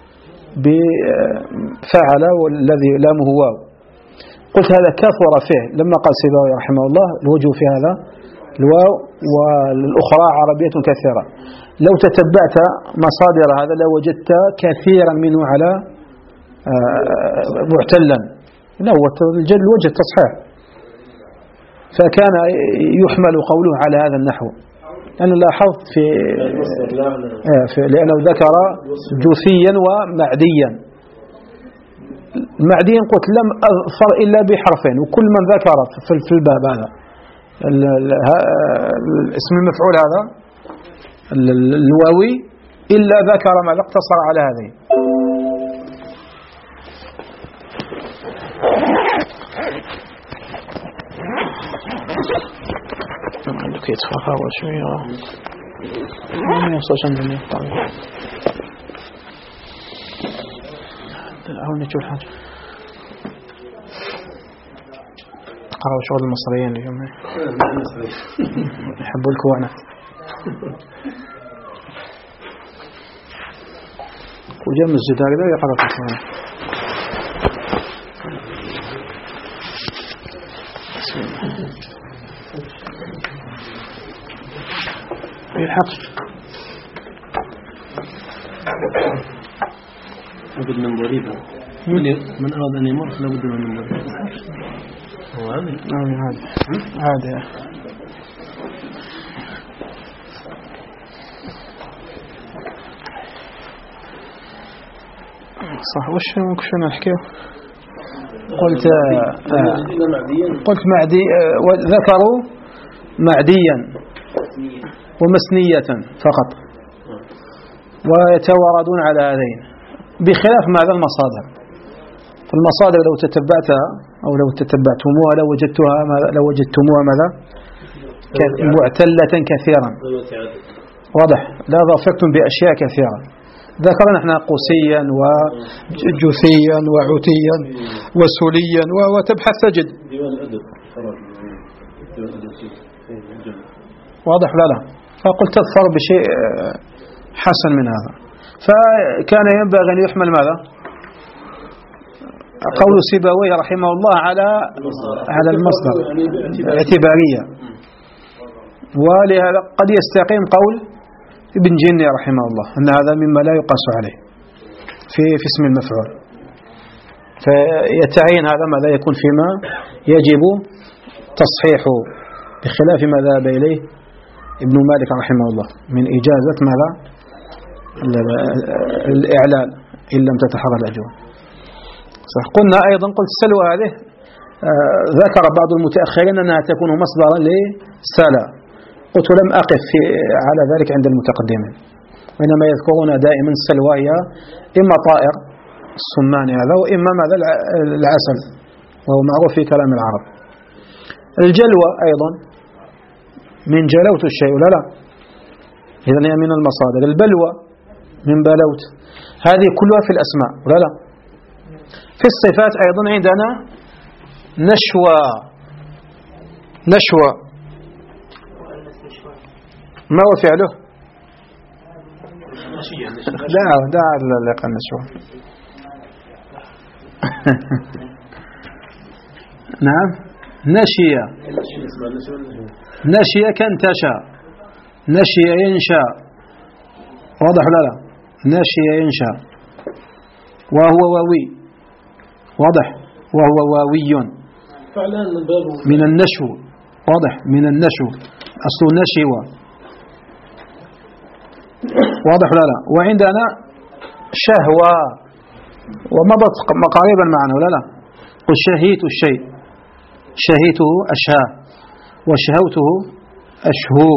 بفعل والذي لامه واو. قلت هذا كثر فيه لما قال سيبويه رحمه الله الوجه في هذا الواو والأخرى عربية كثيرة. لو تتبعت مصادر هذا لوجدت كثيرا منه على معتلا، لا هو الوجه التصحيح. فكان يحمل قوله على هذا النحو. أنا لاحظت في, في لأنه ذكر جثيا ومعديا. معديا قلت لم أظفر إلا بحرفين، وكل من ذكر في الباب هذا اسم المفعول هذا الواوي إلا ذكر ما اقتصر على هذه. عندك يتفاقى وشوية ما يوصلش عندنا طيب الأول نشوف حاجة قرأوا شغل المصريين اليوم يحبوا الكوانة وجاء من الزدار ذا يقرأ في الكوانة. الحق لابد من ضريبة. من أراد أن يمر لابد من ضريبة. هو عادي عادي عادي صح. وش شنو نحكيه؟ قلت آه قلت معدي آه وذكروا معديا ومسنية فقط ويتواردون على هذين بخلاف ماذا المصادر. المصادر لو تتبعتها أو لو تتبعتموها لو وجدتها لو وجدتموها ماذا معتلة كثيرا واضح. لا ظفرتم بأشياء كثيرة ذكرنا احنا قوسيا وجثيا وعتيا وسوليا وتبحث تجد واضح. لا لا فقلت تظفر بشيء حسن من هذا. فكان ينبغي أن يحمل ماذا قول سيبويه رحمه الله على على المصدر اعتبارية. ولهذا قد يستقيم قول ابن جني رحمه الله أن هذا مما لا يقاس عليه في في اسم المفعول. فيتعين هذا ماذا يكون فيما يجب تصحيحه بخلاف ما ذهب إليه ابن مالك رحمه الله من إجازة ماذا الإعلال إن لم تتحرى الأجوال. صح. قلنا أيضا قلت السلوى هذه آه ذكر بعض المتأخرين أنها تكون مصدرا لسلا. قلت لم أقف في على ذلك عند المتقدمين وإنما يذكرون دائما السلوى هي إما طائر السمان هذا وإما ماذا العسل وهو معروف في كلام العرب. الجلوى أيضا من جلوت الشيء ولا لا إذن هي من المصادر. البلوى من بلوت. هذه كلها في الأسماء ولا لا. في الصفات أيضا عندنا نشوى. نشوى ما هو فعله لا دع لقى النشوى نعم نشية نشية كانتشى نشية ينشى واضح لا لا نشية ينشى وهو واوي واضح وهو واوي من النشو واضح من النشو أصل نشوى واضح لا لا. وعندنا شهوة ومضت قريبا معنا ولا لا. قل شهيت الشيء شهيته أشهى وشهوته أشهو.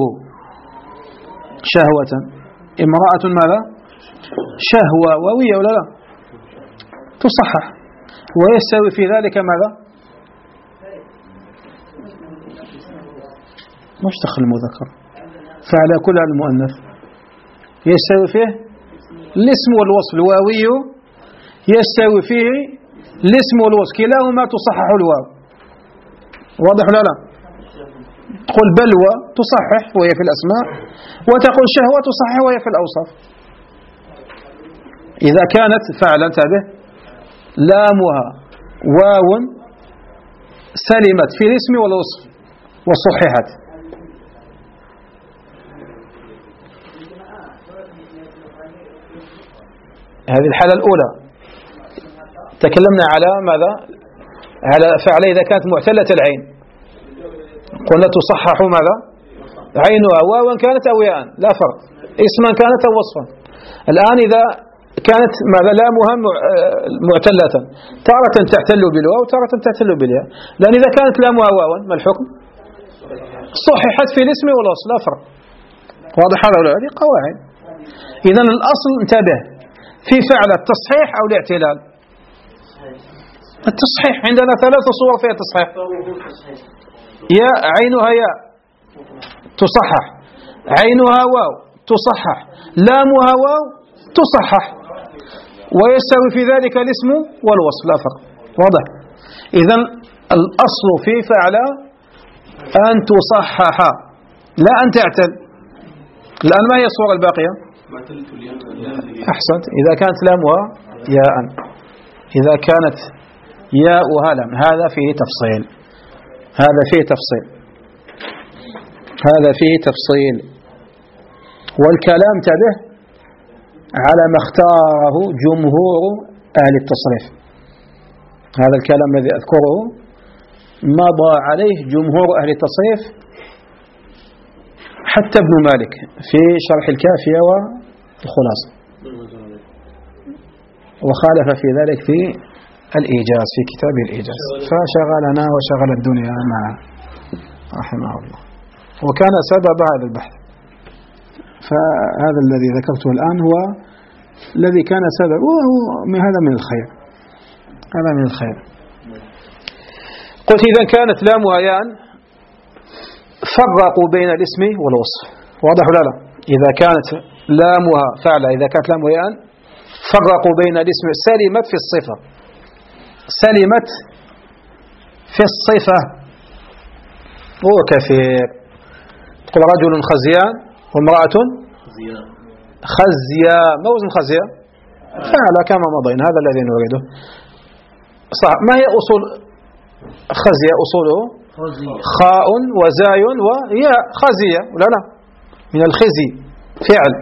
شهوة امرأة ماذا شهوة واوية ولا لا تصحح ويستوي في ذلك ماذا مش دخل المذكر فعلى كل المؤنث يستوي فيه الاسم والوصف. الواوي يستوي فيه الاسم والوصف كلاهما تصحح الواو واضح لا لا. تقول بلوى تصحح وهي في الأسماء وتقول شهوة تصحح وهي في الأوصاف. إذا كانت فعلا تابه لامها واو سلمت في الاسم والوصف وصححت. هذه الحالة الأولى. تكلمنا على ماذا؟ على فعل إذا كانت معتلة العين، قلنا تصحح ماذا؟ عينها واوا كانت أو ياء لا فرق، اسما كانت أو وصفا. الآن إذا كانت ماذا لامها معتلة تارة تعتل بالواو وتارة تعتل بالياء، لأن إذا كانت لامها واوا ما الحكم؟ صححت في الاسم والوصف لا فرق. واضح هذا ولا؟ هذه قواعد. إذن الأصل انتبه في فعل التصحيح أو الاعتلال. التصحيح عندنا ثلاث صور فيها التصحيح. يا عينها ياء تصحح، عينها واو تصحح، لامها واو تصحح، ويستوي في ذلك الاسم والوصف لا فرق. واضح؟ إذن الأصل في فعل أن تصحح لا أن تعتل. الآن ما هي الصورة الباقية؟ أحسنت. إذا كانت لامها ياء، إذا كانت ياؤها لام، هذا فيه تفصيل، هذا فيه تفصيل، هذا فيه تفصيل. والكلام تبه على ما اختاره جمهور أهل التصريف. هذا الكلام الذي أذكره مضى عليه جمهور أهل التصريف، حتى ابن مالك في شرح الكافية والخلاصة، وخالف في ذلك في الإيجاز في كتاب الإيجاز، فشغلنا وشغل الدنيا معه رحمه الله، وكان سبب هذا البحث. فهذا الذي ذكرته الآن هو الذي كان سبب، وهو هذا من الخير، هذا من الخير. قلت إذا كانت لامها ياء فرقوا بين الاسم والوصف. واضح ولا لا؟ إذا كانت لامها فعل، إذا كانت لامها ياء فرقوا بين الاسم. سلمت في الصفة، سلمت في الصفة هو كثير. تقول رجل خزيان وامرأة خزيا، ما وزن خزيا؟ فعل كما مضينا، هذا الذي نريده. صح. ما هي أصول خزيا؟ أصوله خاء وزاي وياء، خزية ولا لا؟ من الخزي فعل.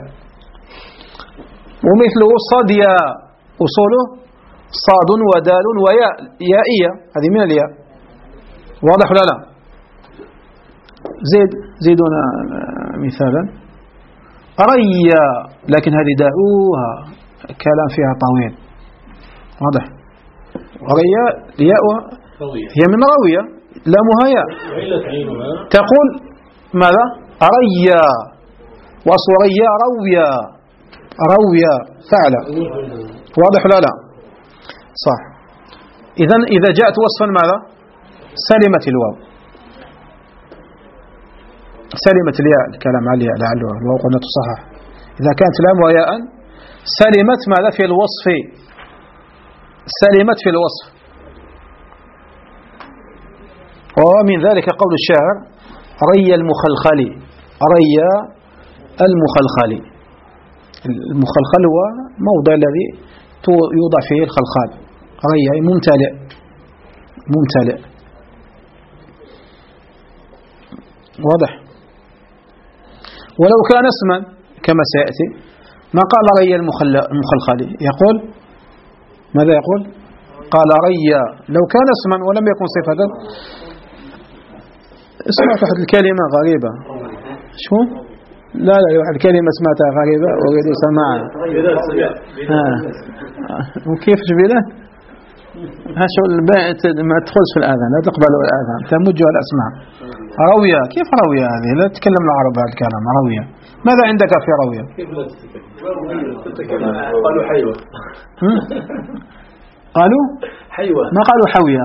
ومثله صديا، أصوله صاد ودال وياء، يائية، هذه من الياء. واضح ولا لا؟ زيد زيدنا مثالا. ريا، لكن هذه دعوها كلام فيها طويل. واضح؟ ريا ياء هي من روية، لامها ياء. تقول ماذا؟ ريا، وأصل ريا رويا، رويا فعلا. واضح ولا لا؟ صح. إذن إذا جاءت وصفا ماذا؟ سلمت الواو، سلمت الياء، الكلام على الياء لعله الواو قلنا تصحح. إذا كانت لامها ياء سلمت ماذا؟ في الوصف، سلمت في الوصف. ومن ذلك قول الشاعر: ري المخلخلي، ري المخلخلي. المخلخل هو موضع الذي يوضع فيه الخلخال. ري ممتلئ، ممتلئ. واضح؟ ولو كان اسما كما سيأتي ما قال ري المخلخلي، يقول ماذا يقول؟ قال ري. لو كان اسما ولم يكن صفة. سمعت واحد الكلمة غريبة. شو؟ لا لا واحد الكلمة سمعتها غريبة أريد سماعها. وكيف جبلة؟ هشو البيت ما تدخلش في الآذان، لا تقبل الآذان، تمجها الأسماع. روية، كيف روية هذه؟ لا تتكلم العرب هذا الكلام. روية، ماذا عندك في روية؟ قالوا حيوة. قالوا حيوة، ما قالوا حوية.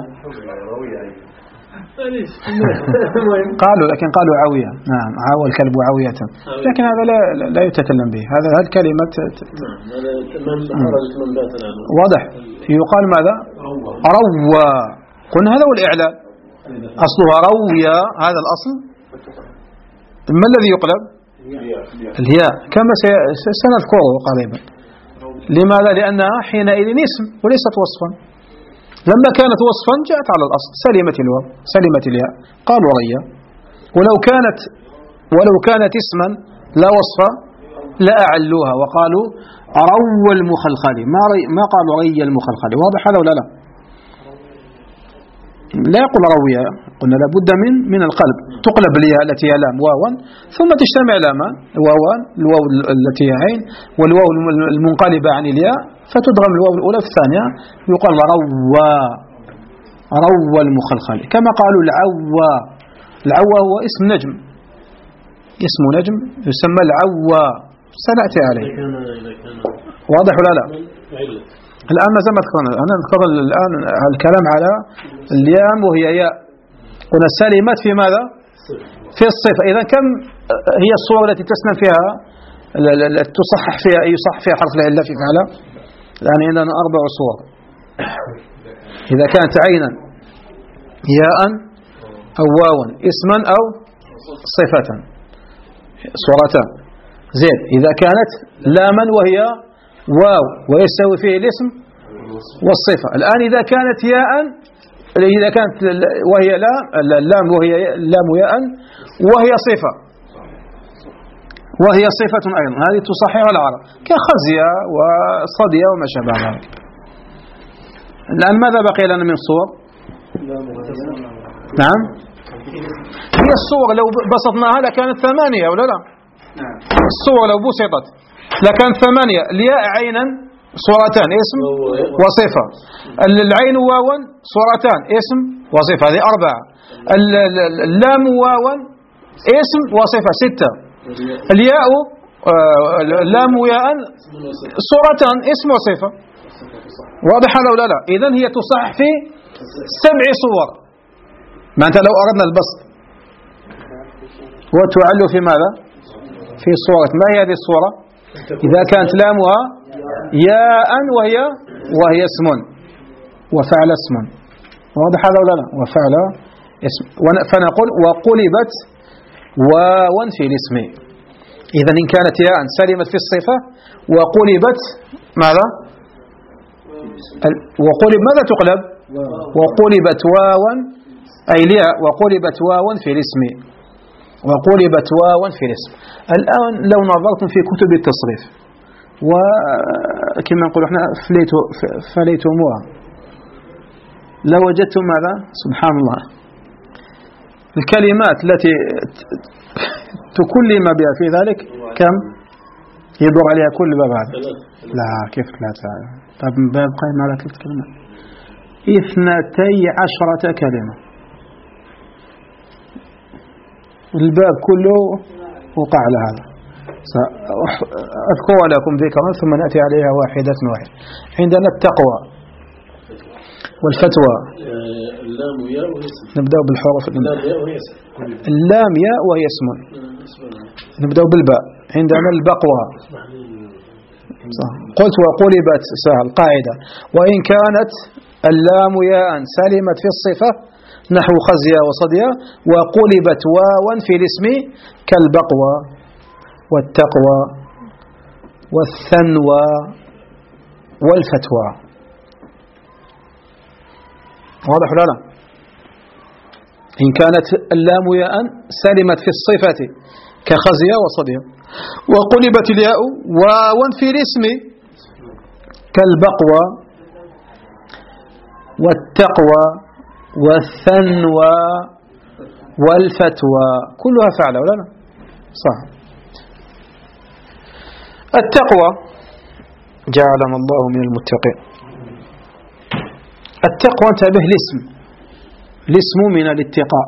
قالوا لكن قالوا عوية. نعم، عاوى الكلب عوية، لكن هذا لا لا يتكلم به. هذا هذه كلمة واضح. يقال ماذا؟ روى. قلنا هذا هو الإعلان، أصلها روية، هذا الأصل. ما الذي يقلب؟ الياء، كما سنذكره قريبا. لماذا؟ لأنها حينئذ اسم وليست وصفا. لما كانت وصفا جاءت على الأصل، سلمت الواو، سلمت الياء، قالوا ريا. ولو كانت ولو كانت اسما لا وصفا لا أعلوها وقالوا روى المخلخل، ما ري ما قالوا ري المخلخل. واضح هذا ولا لا؟ لا يقول روي، قلنا لابد من من القلب، تقلب الياء التي هي لام واوا ثم تجتمع لامان واوان، الواو التي هي عين والواو المنقلبة عن الياء، فتضغم الواو الأولى في الثانية، يقال روى روى المخلخل. كما قالوا العوى، العوى هو اسم نجم، اسم نجم يسمى العوى، سنأتي عليه. واضح ولا لا؟ الآن ما زال ذكرنا، أنا أذكر الآن الكلام على اللام وهي ياء، قلنا سلمت في ماذا؟ في الصفة. إذا كم هي الصورة التي تسلم فيها تصحح فيها يصح فيها حرف العلة في فعلة؟ الآن عندنا أربع صور. إذا كانت عينا ياء أو واوا اسما أو صفة صورتان. زين، إذا كانت لاما وهي واو ويستوي فيه الاسم والصفة. الآن إذا كانت ياء، إذا كانت وهي لام، اللام وهي لام ياء وهي صفة، وهي صفة أيضا، هذه تصحح العرب كخزية وصدية وما شابه ذلك. الآن ماذا بقي لنا من صور؟ نعم، هي الصور لو بسطناها لكانت ثمانية ولا لا؟ الصور لو بسطت لكانت ثمانية. الياء عينا صورتان اسم وصفة، العين واوا صورتان اسم وصفة، هذه أربعة. اللام واوا اسم وصفة ستة. الياء اللام ياء صورتان اسم وصفة. واضح هذا ولا لا؟ إذن هي تصح في سبع صور. ما أنت لو أردنا البسط وتعل في ماذا؟ في صورة. ما هي هذه الصورة؟ إذا كانت لامها ياء وهي وهي اسم وفعل اسم. واضح هذا ولا لا؟ وفعل اسم. فنقول وقلبت واوا في الاسم. إذا إن كانت ياء سلمت في الصفة وقلبت ماذا؟ وقلب ماذا تقلب؟ وقلبت واوا أي الياء، وقلبت واوا في الاسم، وقلبت واوا في الاسم. الآن لو نظرتم في كتب التصريف وكما نقول احنا فليتو فليتموها لوجدتم ماذا؟ سبحان الله، الكلمات التي تكلم بها في ذلك كم؟ يدور عليها كل باب هذا. لا كيف ثلاثة؟ طيب باب قائم على ثلاث كلمات، اثنتي عشرة كلمة، الباب كله وقع على هذا. سأذكر لكم ذكرا ثم نأتي عليها واحدة واحدة. عندنا التقوى والفتوى. اللام ياء وهي اسم. نبدأ بالحروف. اللام ياء وهي اسم. اللام ياء وهي اسم. نبدأ بالباء. عندنا البقوى. قلت وقلبت سهل قاعدة، وإن كانت اللام ياء سلمت في الصفة نحو خزية وصدية، وقلبت واوا في الاسم كالبقوى والتقوى والثنوى والفتوى. واضح ولا لا؟ إن كانت اللام ياء سلمت في الصفة كخزية وصدية، وقلبت الياء واوا في الاسم كالبقوى والتقوى والثنوى والفتوى، كلها فعل ولا لا؟ صح. التقوى جعلنا الله من المتقين. التقوى انتبه الاسم، الاسم من الاتقاء.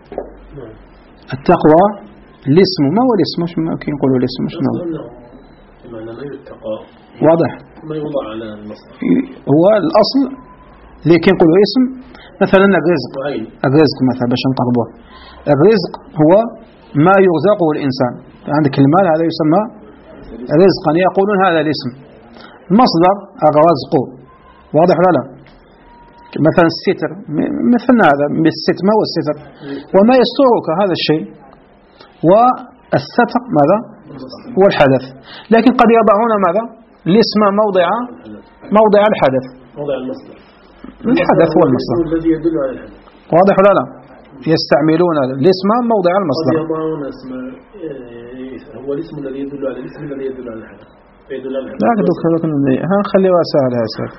التقوى الاسم. ما هو الاسم؟ مش ممكن نقولوا الاسم شنو؟ بمعنى ما يتقى. واضح. ما يوضع على المصدر. هو الأصل لكن نقولوا اسم. مثلا الرزق، الرزق مثلا باش نقربوه، الرزق هو ما يرزقه الإنسان. عندك المال هذا يسمى رزقا، يقولون هذا الاسم. المصدر الرزق. واضح ولا لا؟ مثلا الستر، مثلنا هذا بالستر، ما هو الستر؟ وما يسترك هذا الشيء. والستر ماذا؟ هو الحدث. لكن قد يضعون ماذا؟ الاسم موضع موضع الحدث، موضع المصدر. الحدث هو المصدر الذي يدل على الحدث. واضح ولا لا؟ يستعملون الاسم موضع المصدر. يضعون اسم هو الاسم الذي يدل على الاسم الذي يدل على الحدث يدل على الحدث. لا أقدر ها خليها سهلة يا سيد.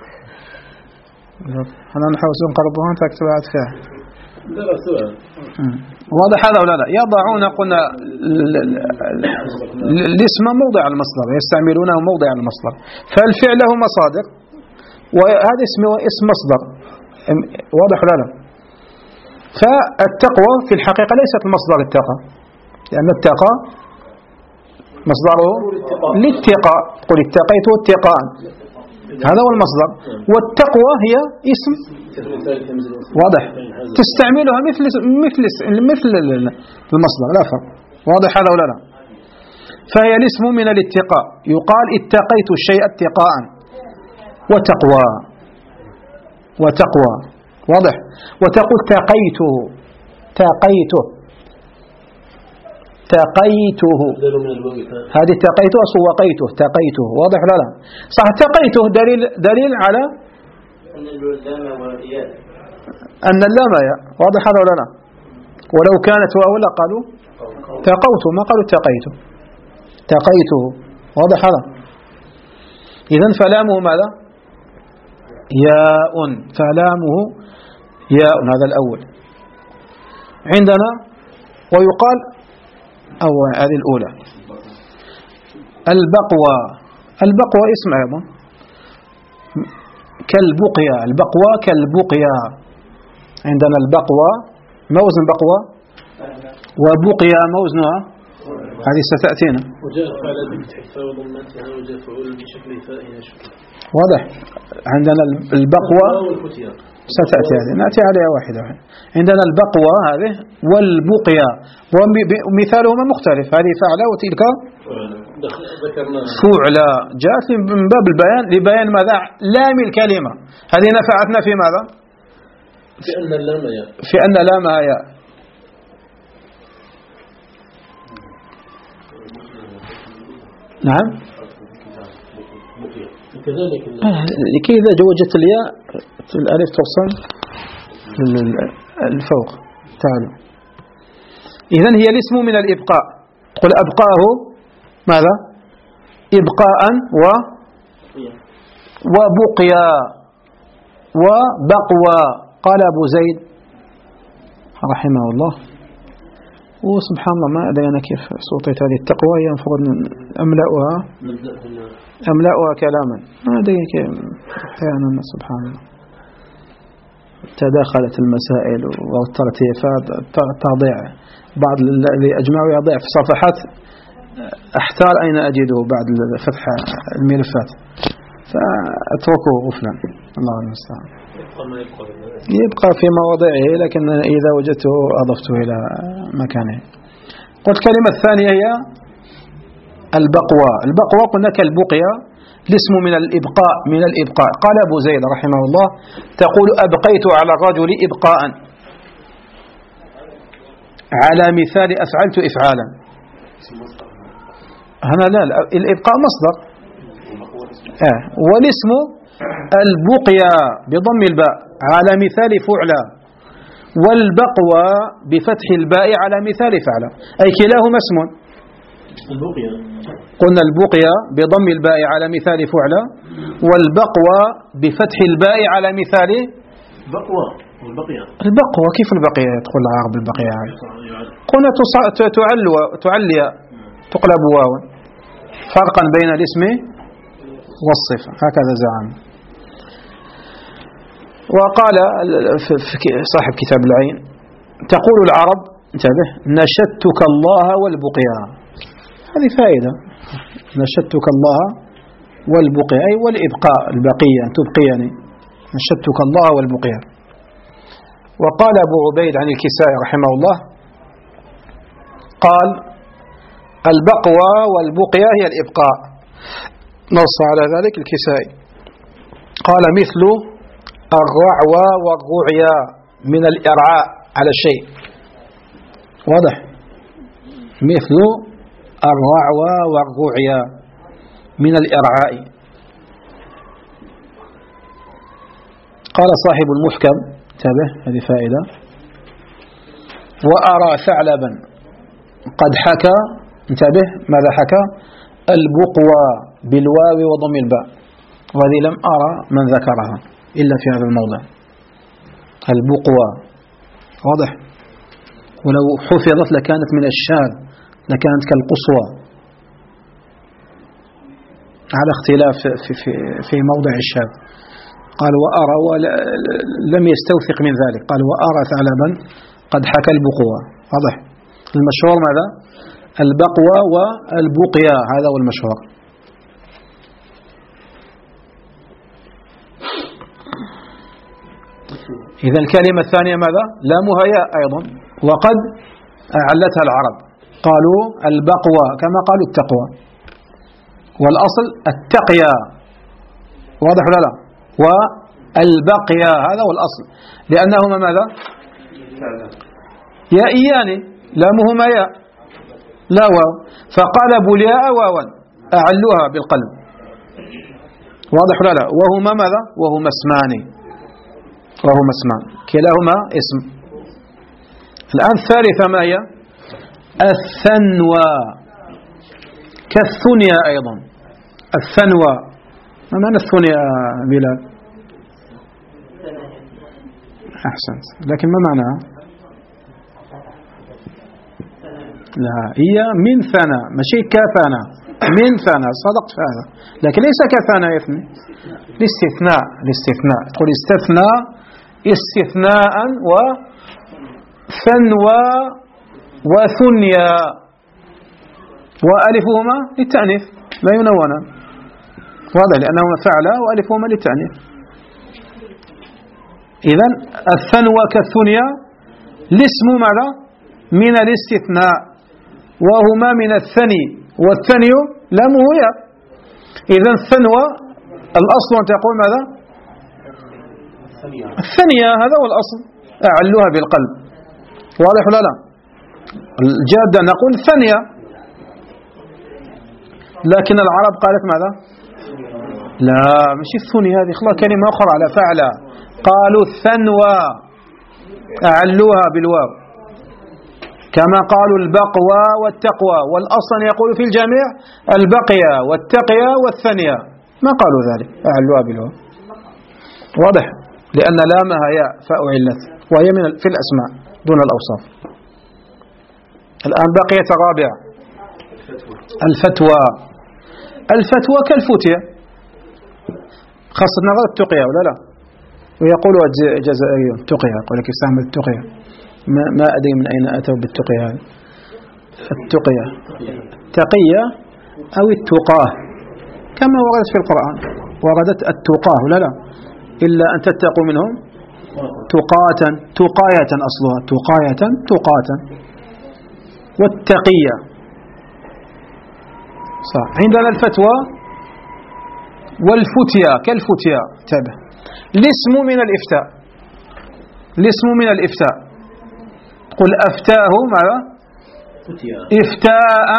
أنا نحاول نقربها أنت تكتبها فيها. لا سؤال. واضح هذا ولا لا؟ يضعون قلنا الاسم موضع المصدر يستعملونه موضع المصدر. فالفعل له مصادر وهذا اسم اسم مصدر. واضح ولا لا؟ فالتقوى في الحقيقة ليست المصدر اتقى، لأن التقى مصدره الاتقاء، قل اتقيت اتقاء، هذا هو المصدر. والتقوى هي اسم واضح تستعملها مثل مثل مثل المصدر لا فرق. واضح هذا ولا لا؟ فهي الاسم من الاتقاء، يقال اتقيت الشيء اتقاء وتقوى وتقوى واضح. وتقول تقيته تقيته تقيته هذه تقيته سوقيته تقيته واضح لا لا؟ صح. تقيته دليل دليل على أن اللام يا واضح هذا ولا لا؟ ولو كانت واو لا قالوا تقوت ما قالوا تقيته تقيته واضح هذا. إذن فلامه ماذا؟ ياء فلامه ياء هذا الأول عندنا. ويقال أو هذه الأولى البقوى. البقوى اسم أيضا كالبقية. البقوى كالبقية عندنا البقوى موزن بقوى وبقية موزنها هذه ستأتينا. وجاء فعل بفتح وضمتها وجاء فعول بشكل فائنة شكل واضح. عندنا البقوى ستأتي هذه نأتي عليها واحدة واحدة. عندنا البقوى هذه والبقية ومثالهما مختلف، هذه فعلة وتلك فعلة. جاءت من باب البيان لبيان ماذا؟ لام الكلمة. هذه نفعتنا في ماذا؟ في أن اللام ياء في أن لامها ياء. نعم كذلك لكي إذا وجدت الياء الألف ترسم الفوق تعالوا. إذن هي الاسم من الإبقاء. تقول أبقاه ماذا؟ إبقاء و وبقيا وبقوى. قال أبو زيد رحمه الله وسبحان الله ما أدري أنا كيف صوتيت هذه التقوى هي المفروض أملأها أملأها كلاما ما أدري كيف أحيانا سبحان الله تداخلت المسائل والترتيبات تضيع بعض الذي أجمعه يضيع في صفحات أحتار أين أجده بعد فتح الملفات فأتركه غفلا الله المستعان. يبقى في مواضعه لكن إذا وجدته أضفته إلى مكانه. قلت كلمة الثانية هي البقوى. البقوى قلنا كالبقية الاسم من الإبقاء من الإبقاء. قال أبو زيد رحمه الله تقول أبقيت على الرجل إبقاء على مثال أفعلت إفعالا. هنا لا الإبقاء مصدر آه. والاسم البقية بضم الباء على مثال فعلا والبقوى بفتح الباء على مثال فعلا أي كلاهما اسم. البقية قلنا البقية بضم الباء على مثال فعلا والبقوى بفتح الباء على مثال بقوى. والبقية البقوى كيف البقية يدخل العرب البقية قلنا تعلي تعلي تقلب واو فرقا بين الاسم والصفة هكذا زعم. وقال صاحب كتاب العين تقول العرب انتبه نشدتك الله والبقية. هذه فائدة نشدتك الله والبقية أي والإبقاء البقية تبقيني نشدتك الله والبقية. وقال أبو عبيد عن الكسائي رحمه الله قال البقوى والبقية هي الإبقاء نص على ذلك الكسائي. قال مثل الرعوى والرعيا من الإرعاء على الشيء واضح مثل الرعوى والرعيا من الإرعاء. قال صاحب المحكم انتبه هذه فائدة وأرى ثعلبا قد حكى، انتبه ماذا حكى؟ البقوى بالواو وضم الباء، وهذه لم أرى من ذكرها إلا في هذا الموضع. البقوى واضح، ولو حفظت لكانت من الشاذ، لكانت كالقصوى على اختلاف في, في, في موضع الشاذ. قال وأرى ولم يستوثق من ذلك، قال وأرى ثعلبا قد حكى البقوى. واضح. المشهور ماذا؟ البقوى والبقيا، هذا هو المشهور. إذا الكلمة الثانية ماذا؟ لامها ياء أيضا، وقد أعلتها العرب، قالوا البقوى كما قالوا التقوى، والأصل التقيا. واضح ولا لا؟ والبقيا هذا هو الأصل، لأنهما ماذا؟ يائيان، لامهما ياء لا واو، فقلبوا الياء واوا أعلوها بالقلب. واضح ولا لا؟ وهما ماذا؟ وهما اسمان، وهما اسمان كلاهما اسم. الآن الثالثة ما هي؟ الثنوى، كالثنيا أيضا. الثنوى ما معنى الثنيا بلال؟ أحسنت، لكن ما معناها؟ لا، هي من ثنى، ماشي كثنى، من ثنى، صدقت في هذا، لكن ليس كثنى يثني، الاستثناء، الاستثناء تقول استثنى استثناء وثنوى وثنيا، وألفهما للتأنيث لا ينونان. واضح، لأنهما فعلا وألفهما للتأنيث. إذن الثنوى كالثنيا الاسم ماذا؟ من الاستثناء، وهما من الثني، والثني لامه ياء. إذن الثنوى الأصل أن تقول ماذا؟ الثنية، هذا هو الأصل، أعلوها بالقلب. واضح ولا لا؟ الجادة نقول ثنية، لكن العرب قالت ماذا؟ لا، مش الثنية، هذه خلاص كلمة أخرى على فعلة، قالوا الثنوى أعلوها بالواو، كما قالوا البقوى والتقوى، والأصل يقول في الجميع البقية والتقية والثنية، ما قالوا ذلك، أعلوها بالواو. واضح، لأن لامها ياء فأعلت، وهي من في الأسماء دون الأوصاف. الآن بقيت الرابعة الفتوى. الفتوى كالفتية، خاصة نغير التقية ولا لا؟ ويقولوا الجزائريون تقية، يقول لك يستعمل التقية، ما, ما أدري من أين أتوا بالتقية هذه. التقية تقية أو التقاه، كما وردت في القرآن، وردت التقاه ولا لا؟ إلا أن تتقوا منهم تقاة، تقاية أصلها، تقاية تقاة. والتقية صح. عندنا الفتوى والفتية كالفتية، تابع الاسم من الإفتاء، الاسم من الإفتاء، قل أفتاه ماذا؟ إفتاء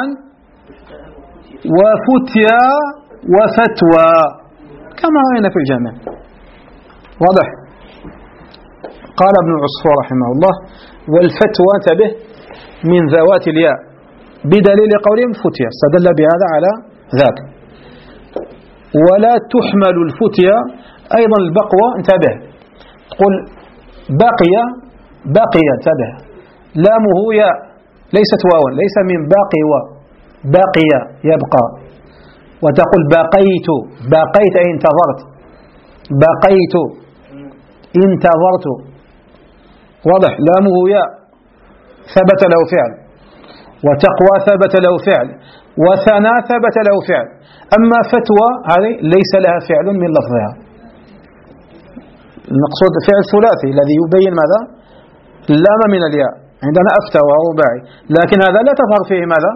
وفتيا وفتوى كما رأينا في الجامع. واضح. قال ابن عصفور رحمه الله والفتوى انتبه من ذوات الياء بدليل قولهم فتيا، استدل بهذا على ذاك. ولا تحمل الفتيا أيضا البقوة، انتبه تقول بقي، بقي انتبه لامه ياء ليست واوا، ليس من باقي و باقي يبقى. وتقول بقيت، بقيت أي انتظرت، بقيت انتظرت. واضح، لامه ياء ثبت له فعل، وتقوى ثبت له فعل، وثنى ثبت له فعل. أما فتوى هذه ليس لها فعل من لفظها، المقصود فعل ثلاثي الذي يبين ماذا؟ اللام من الياء. عندنا أفتى وهو رباعي، لكن هذا لا تظهر فيه ماذا؟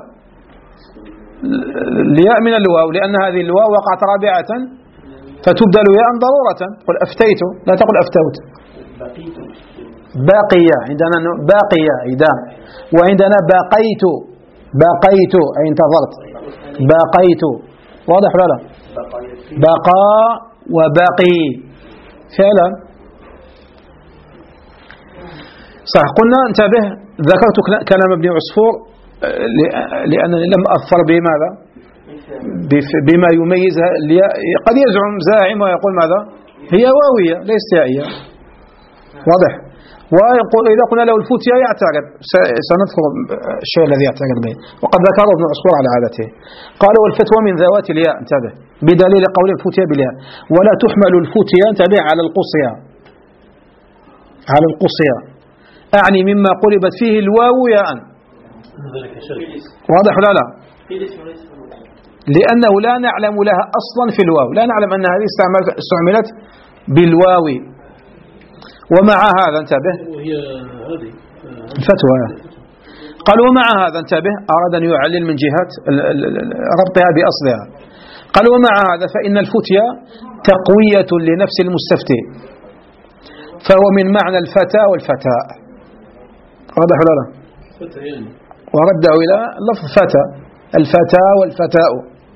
الياء من الواو، لأن هذه الواو وقعت رابعة فتبدل ياء ضرورة. قل أفتيت، لا تقل أفتوت. باقية، عندنا باقية إدام، وعندنا باقيت، باقيت أي انتظرت، باقيت. واضح ولا لا؟ بقاء وباقي فعلا صح. قلنا انتبه ذكرت كلام ابن عصفور لأنني لم أظفر بماذا بما يميزها. قد يزعم زاعم ويقول ماذا هي واوية ليست يائية، واضح. ويقول إذا قلنا له الفتية يعترض، سنذكر الشيء الذي يعترض به، وقد ذكره ابن عصفور على عادته. قال والفتوى من ذوات الياء، انتبه، بدليل قول الفتية بالياء، ولا تحمل الفتية، انتبه، على القصية، على القصية أعني مما قلبت فيه الواو ياء، واضح ولا لا؟ لأنه لا نعلم لها أصلا في الواو، لا نعلم أن هذه استعملت بالواو. ومع هذا انتبه، وهي هذه الفتوى. قال ومع هذا انتبه، أراد أن يعلل من جهة ربطها بأصلها. قال ومع هذا فإن الفتية تقوية لنفس المستفتي، فهو من معنى الفتى والفتاء، واضح ولا لا؟ ورده إلى لفظ فتى، الفتى والفتاء،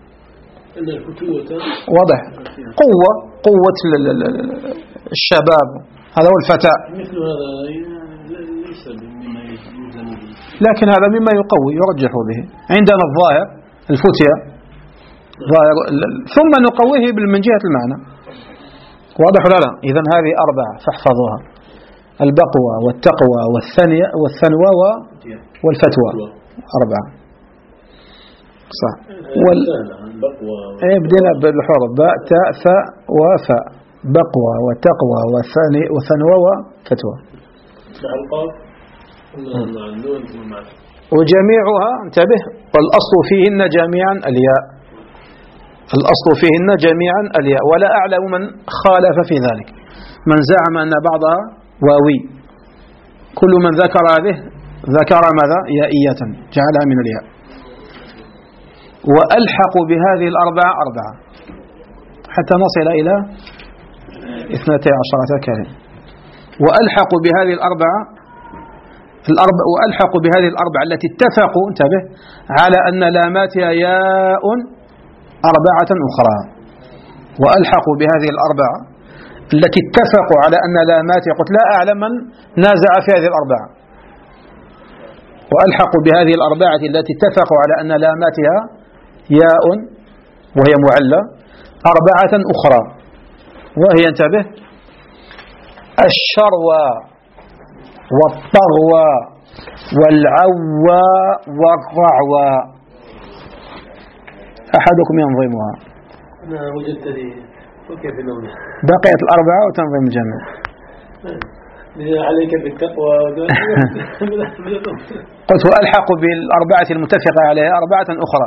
واضح، قوة، قوة الشباب، هذا هو الفتاء. مثل هذا ليس مما يلزم به، لكن هذا مما يقوي يرجح به. عندنا الظاهر الفتية ظاهر، ثم نقويه من جهة المعنى، واضح ولا لا؟ إذن هذه أربعة فاحفظوها: البقوة والتقوى والثنية والثنوى والفتوى، أربعة صح. وال إيه بدينا بالحروف باء تاء ثاء وفاء، بقوة وتقوى وثاني وثنوى وفتوى. وجميعها انتبه، والأصل فيهن جميعا الياء، الأصل فيهن جميعا الياء، ولا أعلم من خالف في ذلك، من زعم أن بعضها واوي. كل من ذكر هذه ذكر ماذا؟ يائية، جعلها من الياء. وألحق بهذه الأربعة أربعة حتى نصل إلى اثنتي عشرة كلمة. وألحق بهذه الأربعة الأربع وألحق بهذه الأربعة التي اتفقوا، انتبه، على أن لاماتها ياء أربعة أخرى. وألحق بهذه الأربعة التي اتفقوا على أن لاماتها، قلت لا أعلم من نازع في هذه الأربعة. وألحق بهذه الأربعة التي اتفقوا على أن لاماتها ياء وهي معلة أربعة أخرى، وهي انتبه: الشروى والطغوى والعوى والرعوى. أحدكم ينظمها. أنا وجدت لي وكيف نظمها؟ بقيت الأربعة وتنظم الجميع. عليك بالتقوى. قلت وألحق بالأربعة المتفقة عليها أربعة أخرى،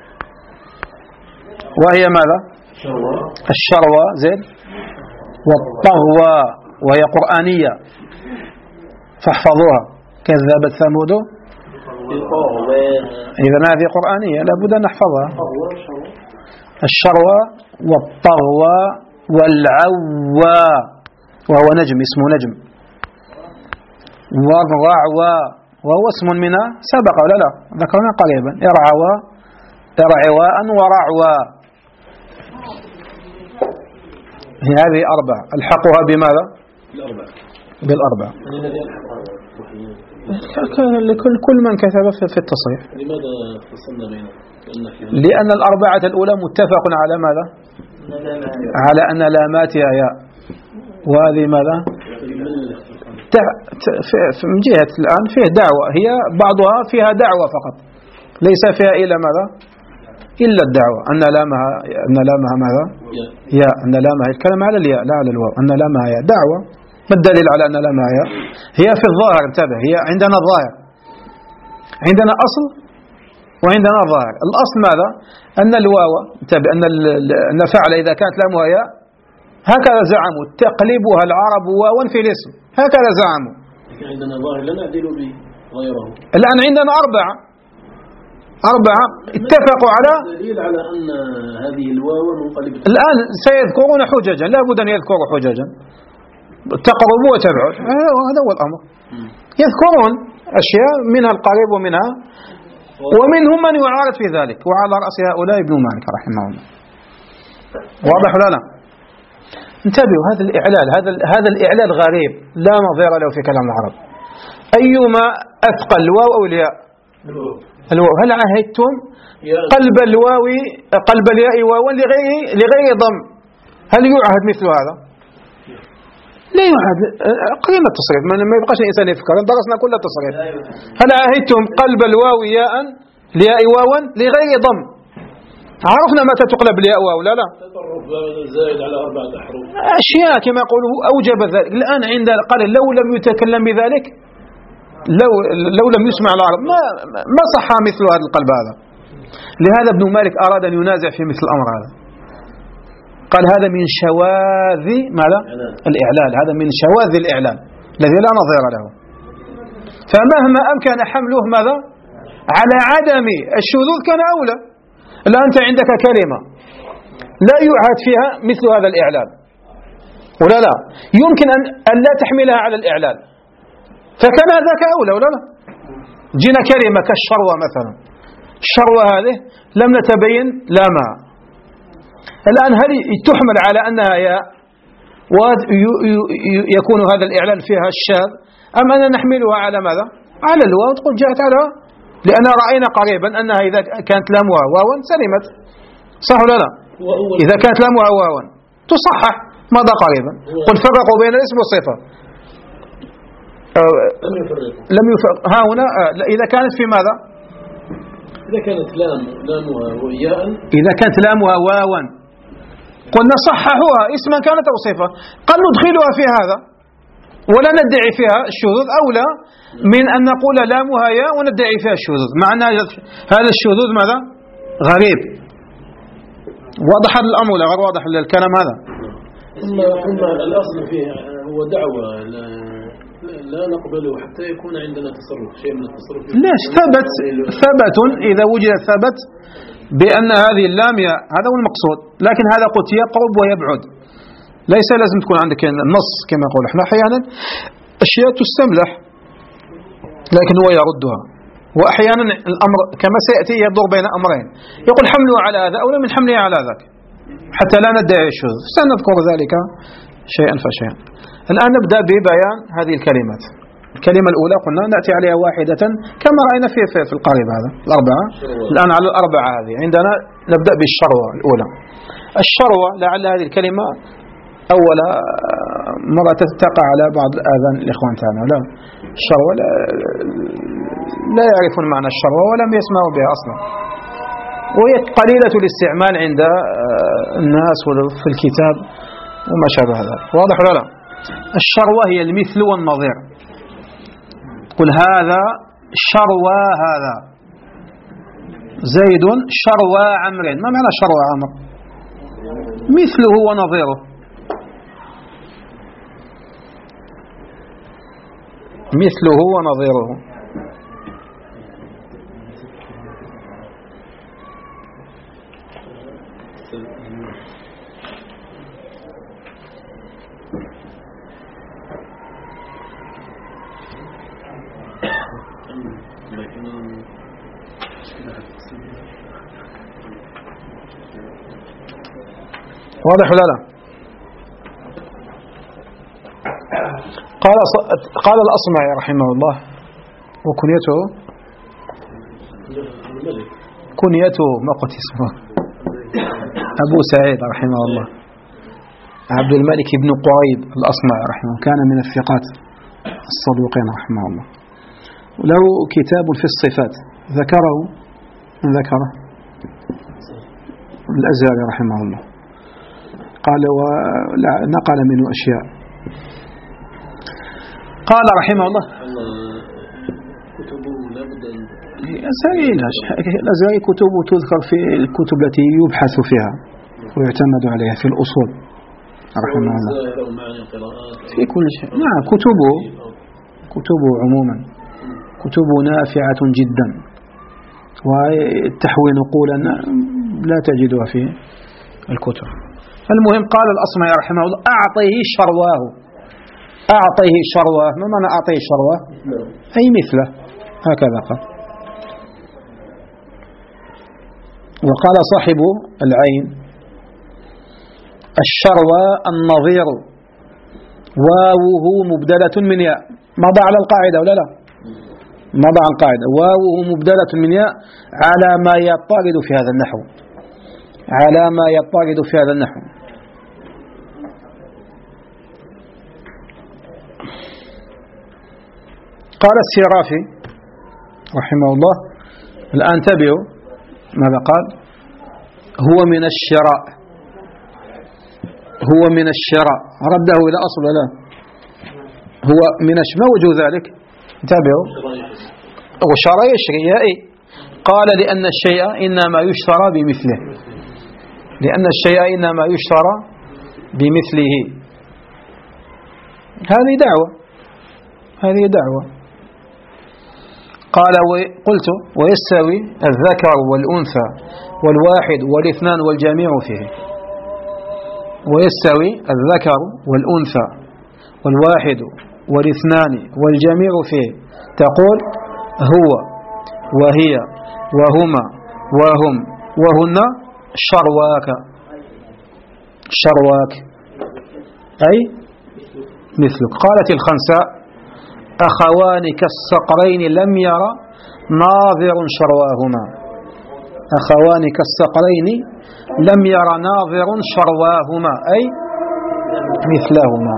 وهي ماذا؟ الشروى زين، والطغوى وهي قرآنية فاحفظوها: كذبت ثمود. إذن هذه قرآنية لابد أن نحفظها. الشروى والطغوى والعوى وهو نجم، اسمه نجم. والرعوى وهو اسم منها، سبق ولا لا؟ ذكرنا قريبا: ارعوى، ارعواء ورعوى. هذه أربعة ألحقها بماذا؟ بالأربعة. لكل كل من كتب في التصحيح. لماذا فصلنا بينهم؟ لأن الأربعة الأولى متفق على ماذا؟ على أن لاماتها ياء، وهذه ماذا؟ من جهة الآن فيه دعوة، هي بعضها فيها دعوة فقط، ليس فيها إلا ماذا؟ إلا الدعوة أن لامها أن لامها ماذا؟ ياء، أن لامها الكلام على الياء لا على الواو، أن لامها ياء دعوة. ما الدليل على أن لامها ياء؟ هي في الظاهر، انتبه، هي عندنا الظاهر، عندنا أصل وعندنا ظاهر. الأصل ماذا؟ أن الواو، انتبه، أن أن فعل إذا كانت لامها ياء هكذا زعموا، تقلبها العرب واوا في الاسم، هكذا زعموا. عندنا ظاهر لا نعدل به غيره. الآن عندنا أربعة أربعة اتفقوا على دليل على أن هذه الواو منقلبة. الآن سيذكرون حججا، لا بد أن يذكروا حججا تقربوا وتبعوا، هذا هو الأمر. يذكرون أشياء منها القريب ومنها، ومنهم من يعارض في ذلك، وعلى رأس هؤلاء ابن مالك رحمه الله. واضح ولا لا؟ انتبهوا، هذا الإعلال هذا هذا الإعلال غريب لا نظير له في كلام العرب. أيما أثقل الواو أو الياء؟ الواو. هل عهدتم قلب الواو قلب الياء واوا لغير لغير ضم؟ هل يعهد مثل هذا؟ لا يعهد. قلنا التصريف ما يبقاش الإنسان يفكر. درسنا كل التصريف. هل عهدتم قلب الواو ياء الياء واوا لغير ضم؟ عرفنا متى تقلب الياء واو لا لا تطرف زائد على أربعة أحرف أشياء كما يقوله أوجب ذلك. الآن عند قال لو لم يتكلم بذلك لو لو لم يسمع العرب ما ما صح مثل هذا القلب هذا. لهذا ابن مالك أراد أن ينازع في مثل الأمر هذا. قال هذا من شواذ ماذا؟ الإعلال. هذا من شواذ الإعلال الذي لا نظير له. فمهما أمكن حمله ماذا؟ على عدم الشذوذ كان أولى. الآن أنت عندك كلمة لا يعهد فيها مثل هذا الإعلال ولا لا يمكن أن, أن لا تحملها على الإعلال فكان ذاك أولى ولا لا. جينا كلمة كالشروة مثلا. الشروة هذه لم نتبين لا ما. الآن هل تحمل على أنها ياء ويكون هذا الإعلال فيها الشاذ أم أن نحملها على ماذا؟ على الواو تقول جاءت على لأن رأينا قريبا أنها إذا كانت لامها واوا سلمت صح ولا لا؟ إذا كانت لامها واوا تصحح ماذا قريبا. قل فرقوا بين الاسم والصفة لم يفرق لم يفرق ها هنا إذا كانت في ماذا؟ إذا كانت لام لامها وياء إذا كانت لامها واوا قلنا صححوها اسما كانت أو صفة. قال ندخلها في هذا ولا ندعي فيها الشذوذ أولى من أن نقول لامها ياء وندعي فيها الشذوذ. معنى هذا الشذوذ ماذا؟ غريب. واضح الأمر ولا غير واضح الكلام هذا؟ ثم ثم الأصل فيه هو دعوة لا, لا نقبله حتى يكون عندنا تصرف شيء من التصرف. ليش ثبت ثبت إذا وجد ثبت بأن هذه اللام ياء هذا هو المقصود. لكن هذا قلت يقرب ويبعد ليس لازم تكون عندك النص كما يقول احنا أحيانا أشياء تستملح لكن هو يردها. وأحيانا الأمر كما سيأتي يدور بين أمرين يقول حمله على هذا أو من حمله على ذاك حتى لا ندعي الشذوذ. سنذكر ذلك شيئا فشيئا. الآن نبدأ ببيان هذه الكلمات. الكلمة الأولى قلنا نأتي عليها واحدة كما رأينا في في, في القريب هذا الأربعة. الآن على الأربعة هذه عندنا نبدأ بالشروة الأولى. الشروة لعل هذه الكلمة أول مرة تقع على بعض الآذان الإخوان تاعنا لا الشروة لا, لا يعرفون معنى الشروة ولم يسمعوا بها أصلا وهي قليلة الاستعمال عند الناس في الكتاب وما شابه ذلك. واضح ولا لا؟ الشروة هي المثل والنظير. قل هذا شروى هذا زيد شروى عمر. ما معنى شروى عمر؟ مثله ونظيره. مثله ونظيره. واضح ولا لا؟ قال قال الأصمعي رحمه الله وكنيته كنيته ما قلت اسمه أبو سعيد رحمه الله عبد الملك بن قريب الأصمعي رحمه الله كان من الثقات الصدوقين رحمه الله. له كتاب في الصفات ذكره من ذكره الأزهري رحمه الله. قال ونقل منه أشياء. قال رحمه الله كتبه لابد الأزهري كتبه تذكر في الكتب التي يبحث فيها ويعتمد عليها في الأصول رحمه الله في كل شيء. نعم كتبه كتبه عموما كتبه نافعة جدا وتحوي نقولا لا تجدها في الكتب. المهم قال الأصمعي رحمه الله أعطيه شرواه. أعطيه شرواه ما معنى أعطيه شرواه؟ أي مثله هكذا قال. وقال صاحب العين الشروى النظير واوه مبدلة من ياء. مضى على القاعدة ولا لا؟ مضى على القاعدة. واو مبدلة من ياء على ما يطارد في هذا النحو، على ما يطارد في هذا النحو. قال السيرافي رحمه الله، الآن تبعوا ماذا قال؟ هو من الشراء، هو من الشراء، رده إلى أصل لا، هو من ما وجه ذلك؟ انتبهوا، وشرى يشري يائي. قال لأن الشيء إنما يشترى بمثله، لأن الشيء إنما يشترى بمثله. هذه دعوة، هذه دعوة. قال قلت ويستوي الذكر والأنثى والواحد والاثنان والجميع فيه. ويستوي الذكر والأنثى والواحد والاثنان والجميع فيه. تقول هو وهي وهما وهم وهن شرواك، شرواك أي مثلك. قالت الخنساء أخوان كالصقرين لم يرى ناظر شرواهما، أخوان كالصقرين لم يرى ناظر شرواهما أي مثلهما.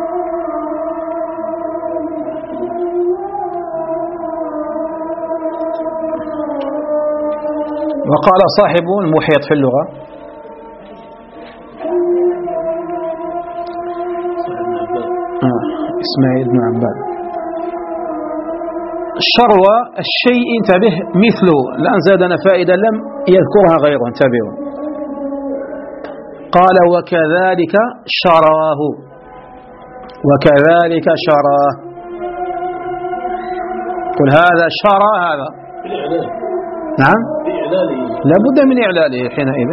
وقال صاحب المحيط في اللغة آه. إسماعيل بن عباد، الشروى الشيء انتبه مثله، الآن زادنا فائدة لم يذكرها غيره، انتبهوا. قال وكذلك شراه، وكذلك شراه. قل هذا شرى هذا، نعم لابد من إعلاله حينئذ،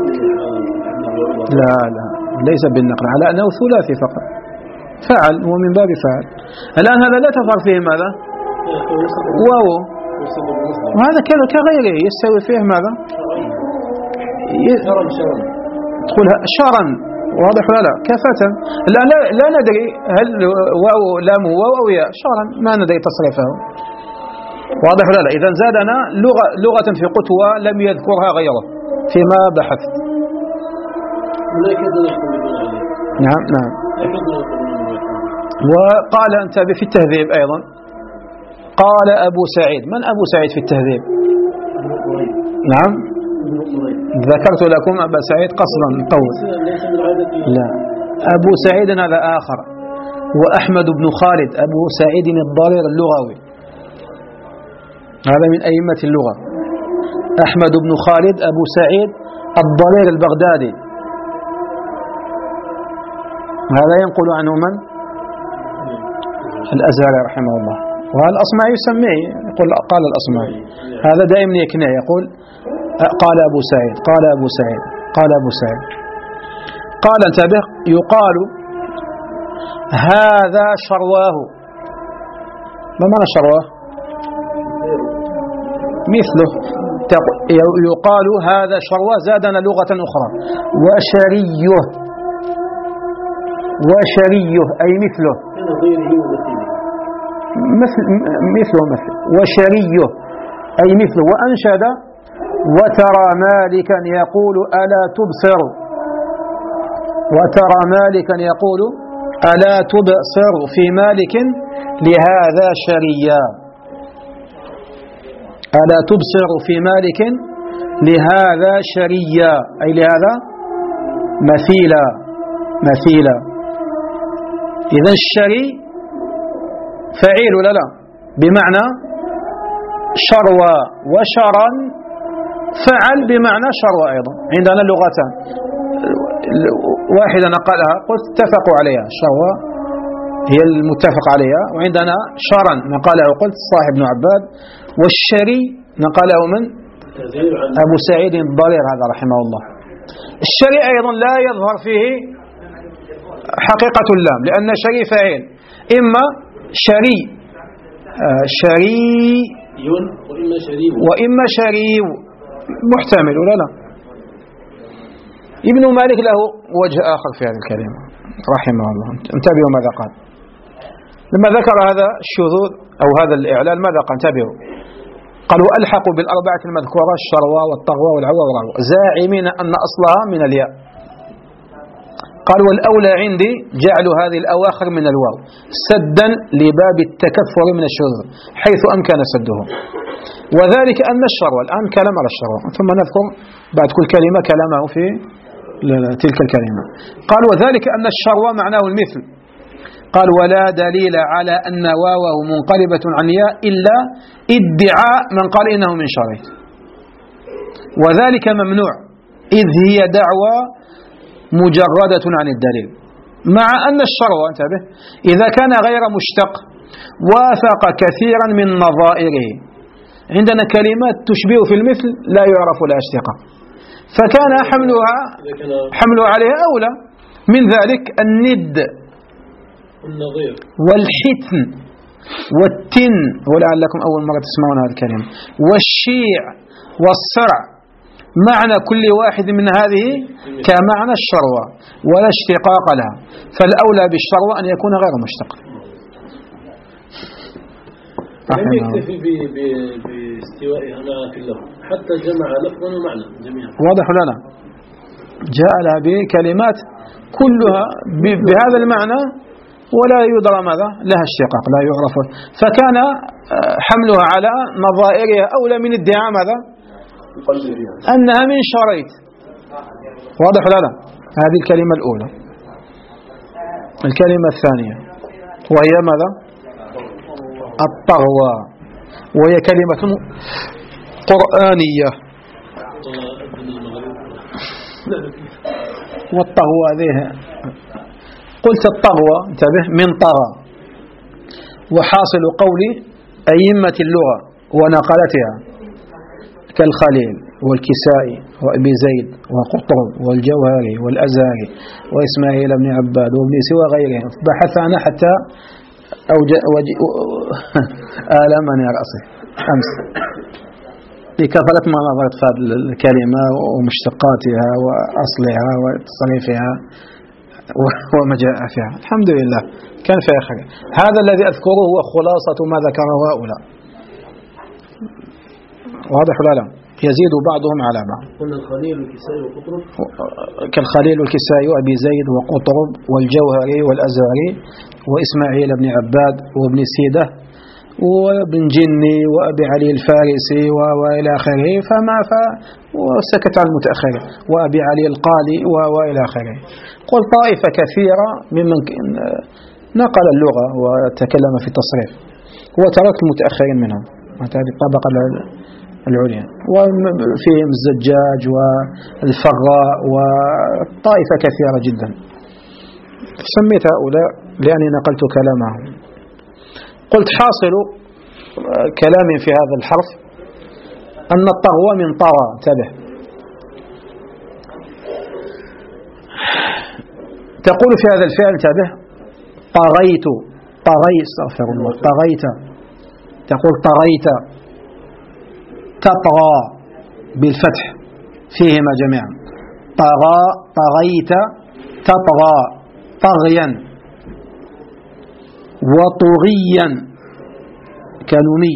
لا لا ليس بالنقل، على أنه ثلاثي فقط، فعل ومن باب فعل. الآن هذا لا تظهر فيه ماذا؟ واو، وهذا كغيره يستوي فيه ماذا؟ تقول شرا، واضح ولا لا؟ كافة. لا, لا, لا ندري هل واو لام واو أو ياء، شرا ما ندري تصريفه، واضح ولا لا؟ إذا زادنا لغة, لغة في قتوى لم يذكرها غيره فيما بحثت. نعم نعم. وقال أنت في التهذيب أيضا، قال أبو سعيد. من أبو سعيد في التهذيب؟ نعم ذكرت لكم أبا سعيد قصرا طول، لا أبو سعيد هذا آخر. وأحمد بن خالد أبو سعيد الضرير اللغوي، هذا من أئمة اللغة. أحمد بن خالد أبو سعيد الضرير البغدادي، هذا ينقل عنه من؟ الأزهري رحمه الله. وهذا الأصمعي يسميه، يقول قال الأصمعي، هذا دائما يكنيه، يقول قال أبو سعيد، قال أبو سعيد، قال أبو سعيد. قال انتبه، يقال هذا شرواه. ما معنى شرواه؟ مثله. يقال هذا شرواه، زادنا لغة أخرى، وشريه، وشريه أي مثله، مثل مثله مثل وشريه أي مثله. وأنشد وترى مالكا يقول ألا تبصر، وترى مالكا يقول ألا تبصر في مالك لهذا شريا، ألا تبصر في مالك لهذا شريا أي لهذا مثيلا، مثيلا. إذا الشري فعيل ولا لا؟ بمعنى شروى، وشرا فعل بمعنى شروى أيضا. عندنا لغتان، واحدة نقلها قلت اتفقوا عليها، شروى هي المتفق عليها، وعندنا شرا نقله قلت صاحب بن عباد، والشري نقله من؟ أبو سعيد الضرير هذا رحمه الله. الشري أيضا لا يظهر فيه حقيقة اللام، لأن شري فاعل، إما شري آه شري وإما شريو، وإما شريو محتمل ولا لا؟ ابن مالك له وجه آخر في هذه الكلمة رحمه الله، انتبهوا ماذا قال. لما ذكر هذا الشذوذ أو هذا الإعلال ماذا قال؟ انتبهوا، قالوا ألحقوا بالأربعة المذكورة الشروى والطغوى والعوى والرغوى زاعمين أن أصلها من الياء. قال والأولى عندي جعل هذه الأواخر من الواو سدا لباب التكفر من الشذوذ حيث أمكن سده، وذلك أن الشروى الآن كلام على الشروى ثم نذكر بعد كل كلمة كلامه في تلك الكلمة. قال وذلك أن الشروى معناه المثل. قال ولا دليل على أن واوه منقلبة عن ياء إلا ادعاء من قال إنه من شريط، وذلك ممنوع إذ هي دعوى مجردة عن الدليل، مع أن الشروى انتبه إذا كان غير مشتق وافق كثيرا من نظائره. عندنا كلمات تشبه في المثل لا يعرف لها اشتقاق، فكان حملها حملها عليها أولى. من ذلك الند والحتن والتن، ولعلكم أول مرة تسمعون هذه الكلمة، والشيع والصرع، معنى كل واحد من هذه كمعنى الشروى ولا اشتقاق لها، فالأولى بالشروى أن يكون غير مشتق. لم يكتفي باستوائها معها في اللفظ حتى جمع لفظا ومعنى جميعا. واضح لنا؟ جاء لها بكلمات كلها بهذا المعنى ولا يدرى ماذا لها اشتقاق لا يعرف، فكان حملها على نظائرها أولى من ادعاء ماذا أنها من شريط. واضح لنا؟ هذه الكلمة الأولى. الكلمة الثانية وهي ماذا؟ الطغوى، وهي كلمة قرآنية. والطغوى هذه قلت الطغوى انتبه من طغى، وحاصل قول أئمة اللغة ونقلتها كالخليل والكسائي وأبي زيد وقطرب والجوهري والأزهري وإسماعيل بن عباد وابن سوى غيرهم. بحث عنها حتى آلمني رأسي أمس لكثرة ما نظرت في هذه الكلمة ومشتقاتها وأصلها وتصريفها وما جاء فيها. الحمد لله كان فيها خير. هذا الذي أذكره هو خلاصة ما ذكره هؤلاء. واضح ولا لا؟ يزيد بعضهم على بعض. قلنا الخليل والكسائي وقطرب كالخليل والكسائي وأبي زيد وقطرب والجوهري والأزهري وإسماعيل بن عباد وابن سيدة وابن جني وأبي علي الفارسي وإلى آخره، فما ف وسكت عن المتأخرين وأبي علي القالي وإلى آخره. قل طائفة كثيرة ممن نقل اللغة وتكلم في التصريف وترك المتأخرين منهم، هذه الطبقة العليا، وفيهم الزجاج والفراء وطائفة كثيرة جدا. سميت هؤلاء لأني نقلت كلامهم. قلت حاصل كلام في هذا الحرف أن الطغوى من طغى. انتبه، تقول في هذا الفعل انتبه طغيت طغيت استغفر الله طغيت، تقول طغيت، تطغى بالفتح فيهما جميعا، طغى طغيت تطغى طغيا، وطغيا كنوني،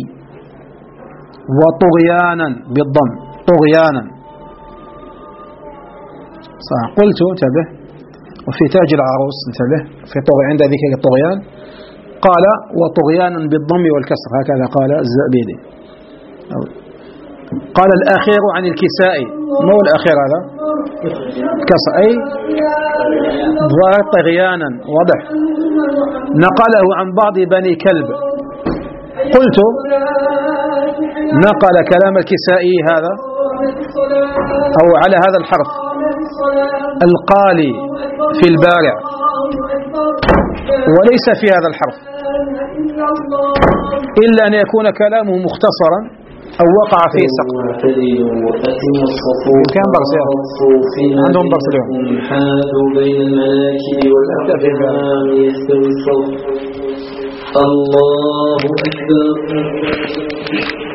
وطغيانا بالضم طغيانا. صح. قلت انتبه وفي تاج العروس انتبه في طغي عند ذكر الطغيان قال وطغيانا بالضم والكسر، هكذا قال الزبيدي. قال الأخير عن الكسائي، ما هو الأخير هذا؟ كسر أي طغيانا. واضح. نقله عن بعض بني كلب. قلت نقل كلام الكسائي هذا أو على هذا الحرف القالي في البارع، وليس في هذا الحرف إلا أن يكون كلامه مختصرا أو وقع فيه سقط. كم برسير عندهم برسير حادوا بين المناكب والأقدام يستوي الصوت. الله أكبر.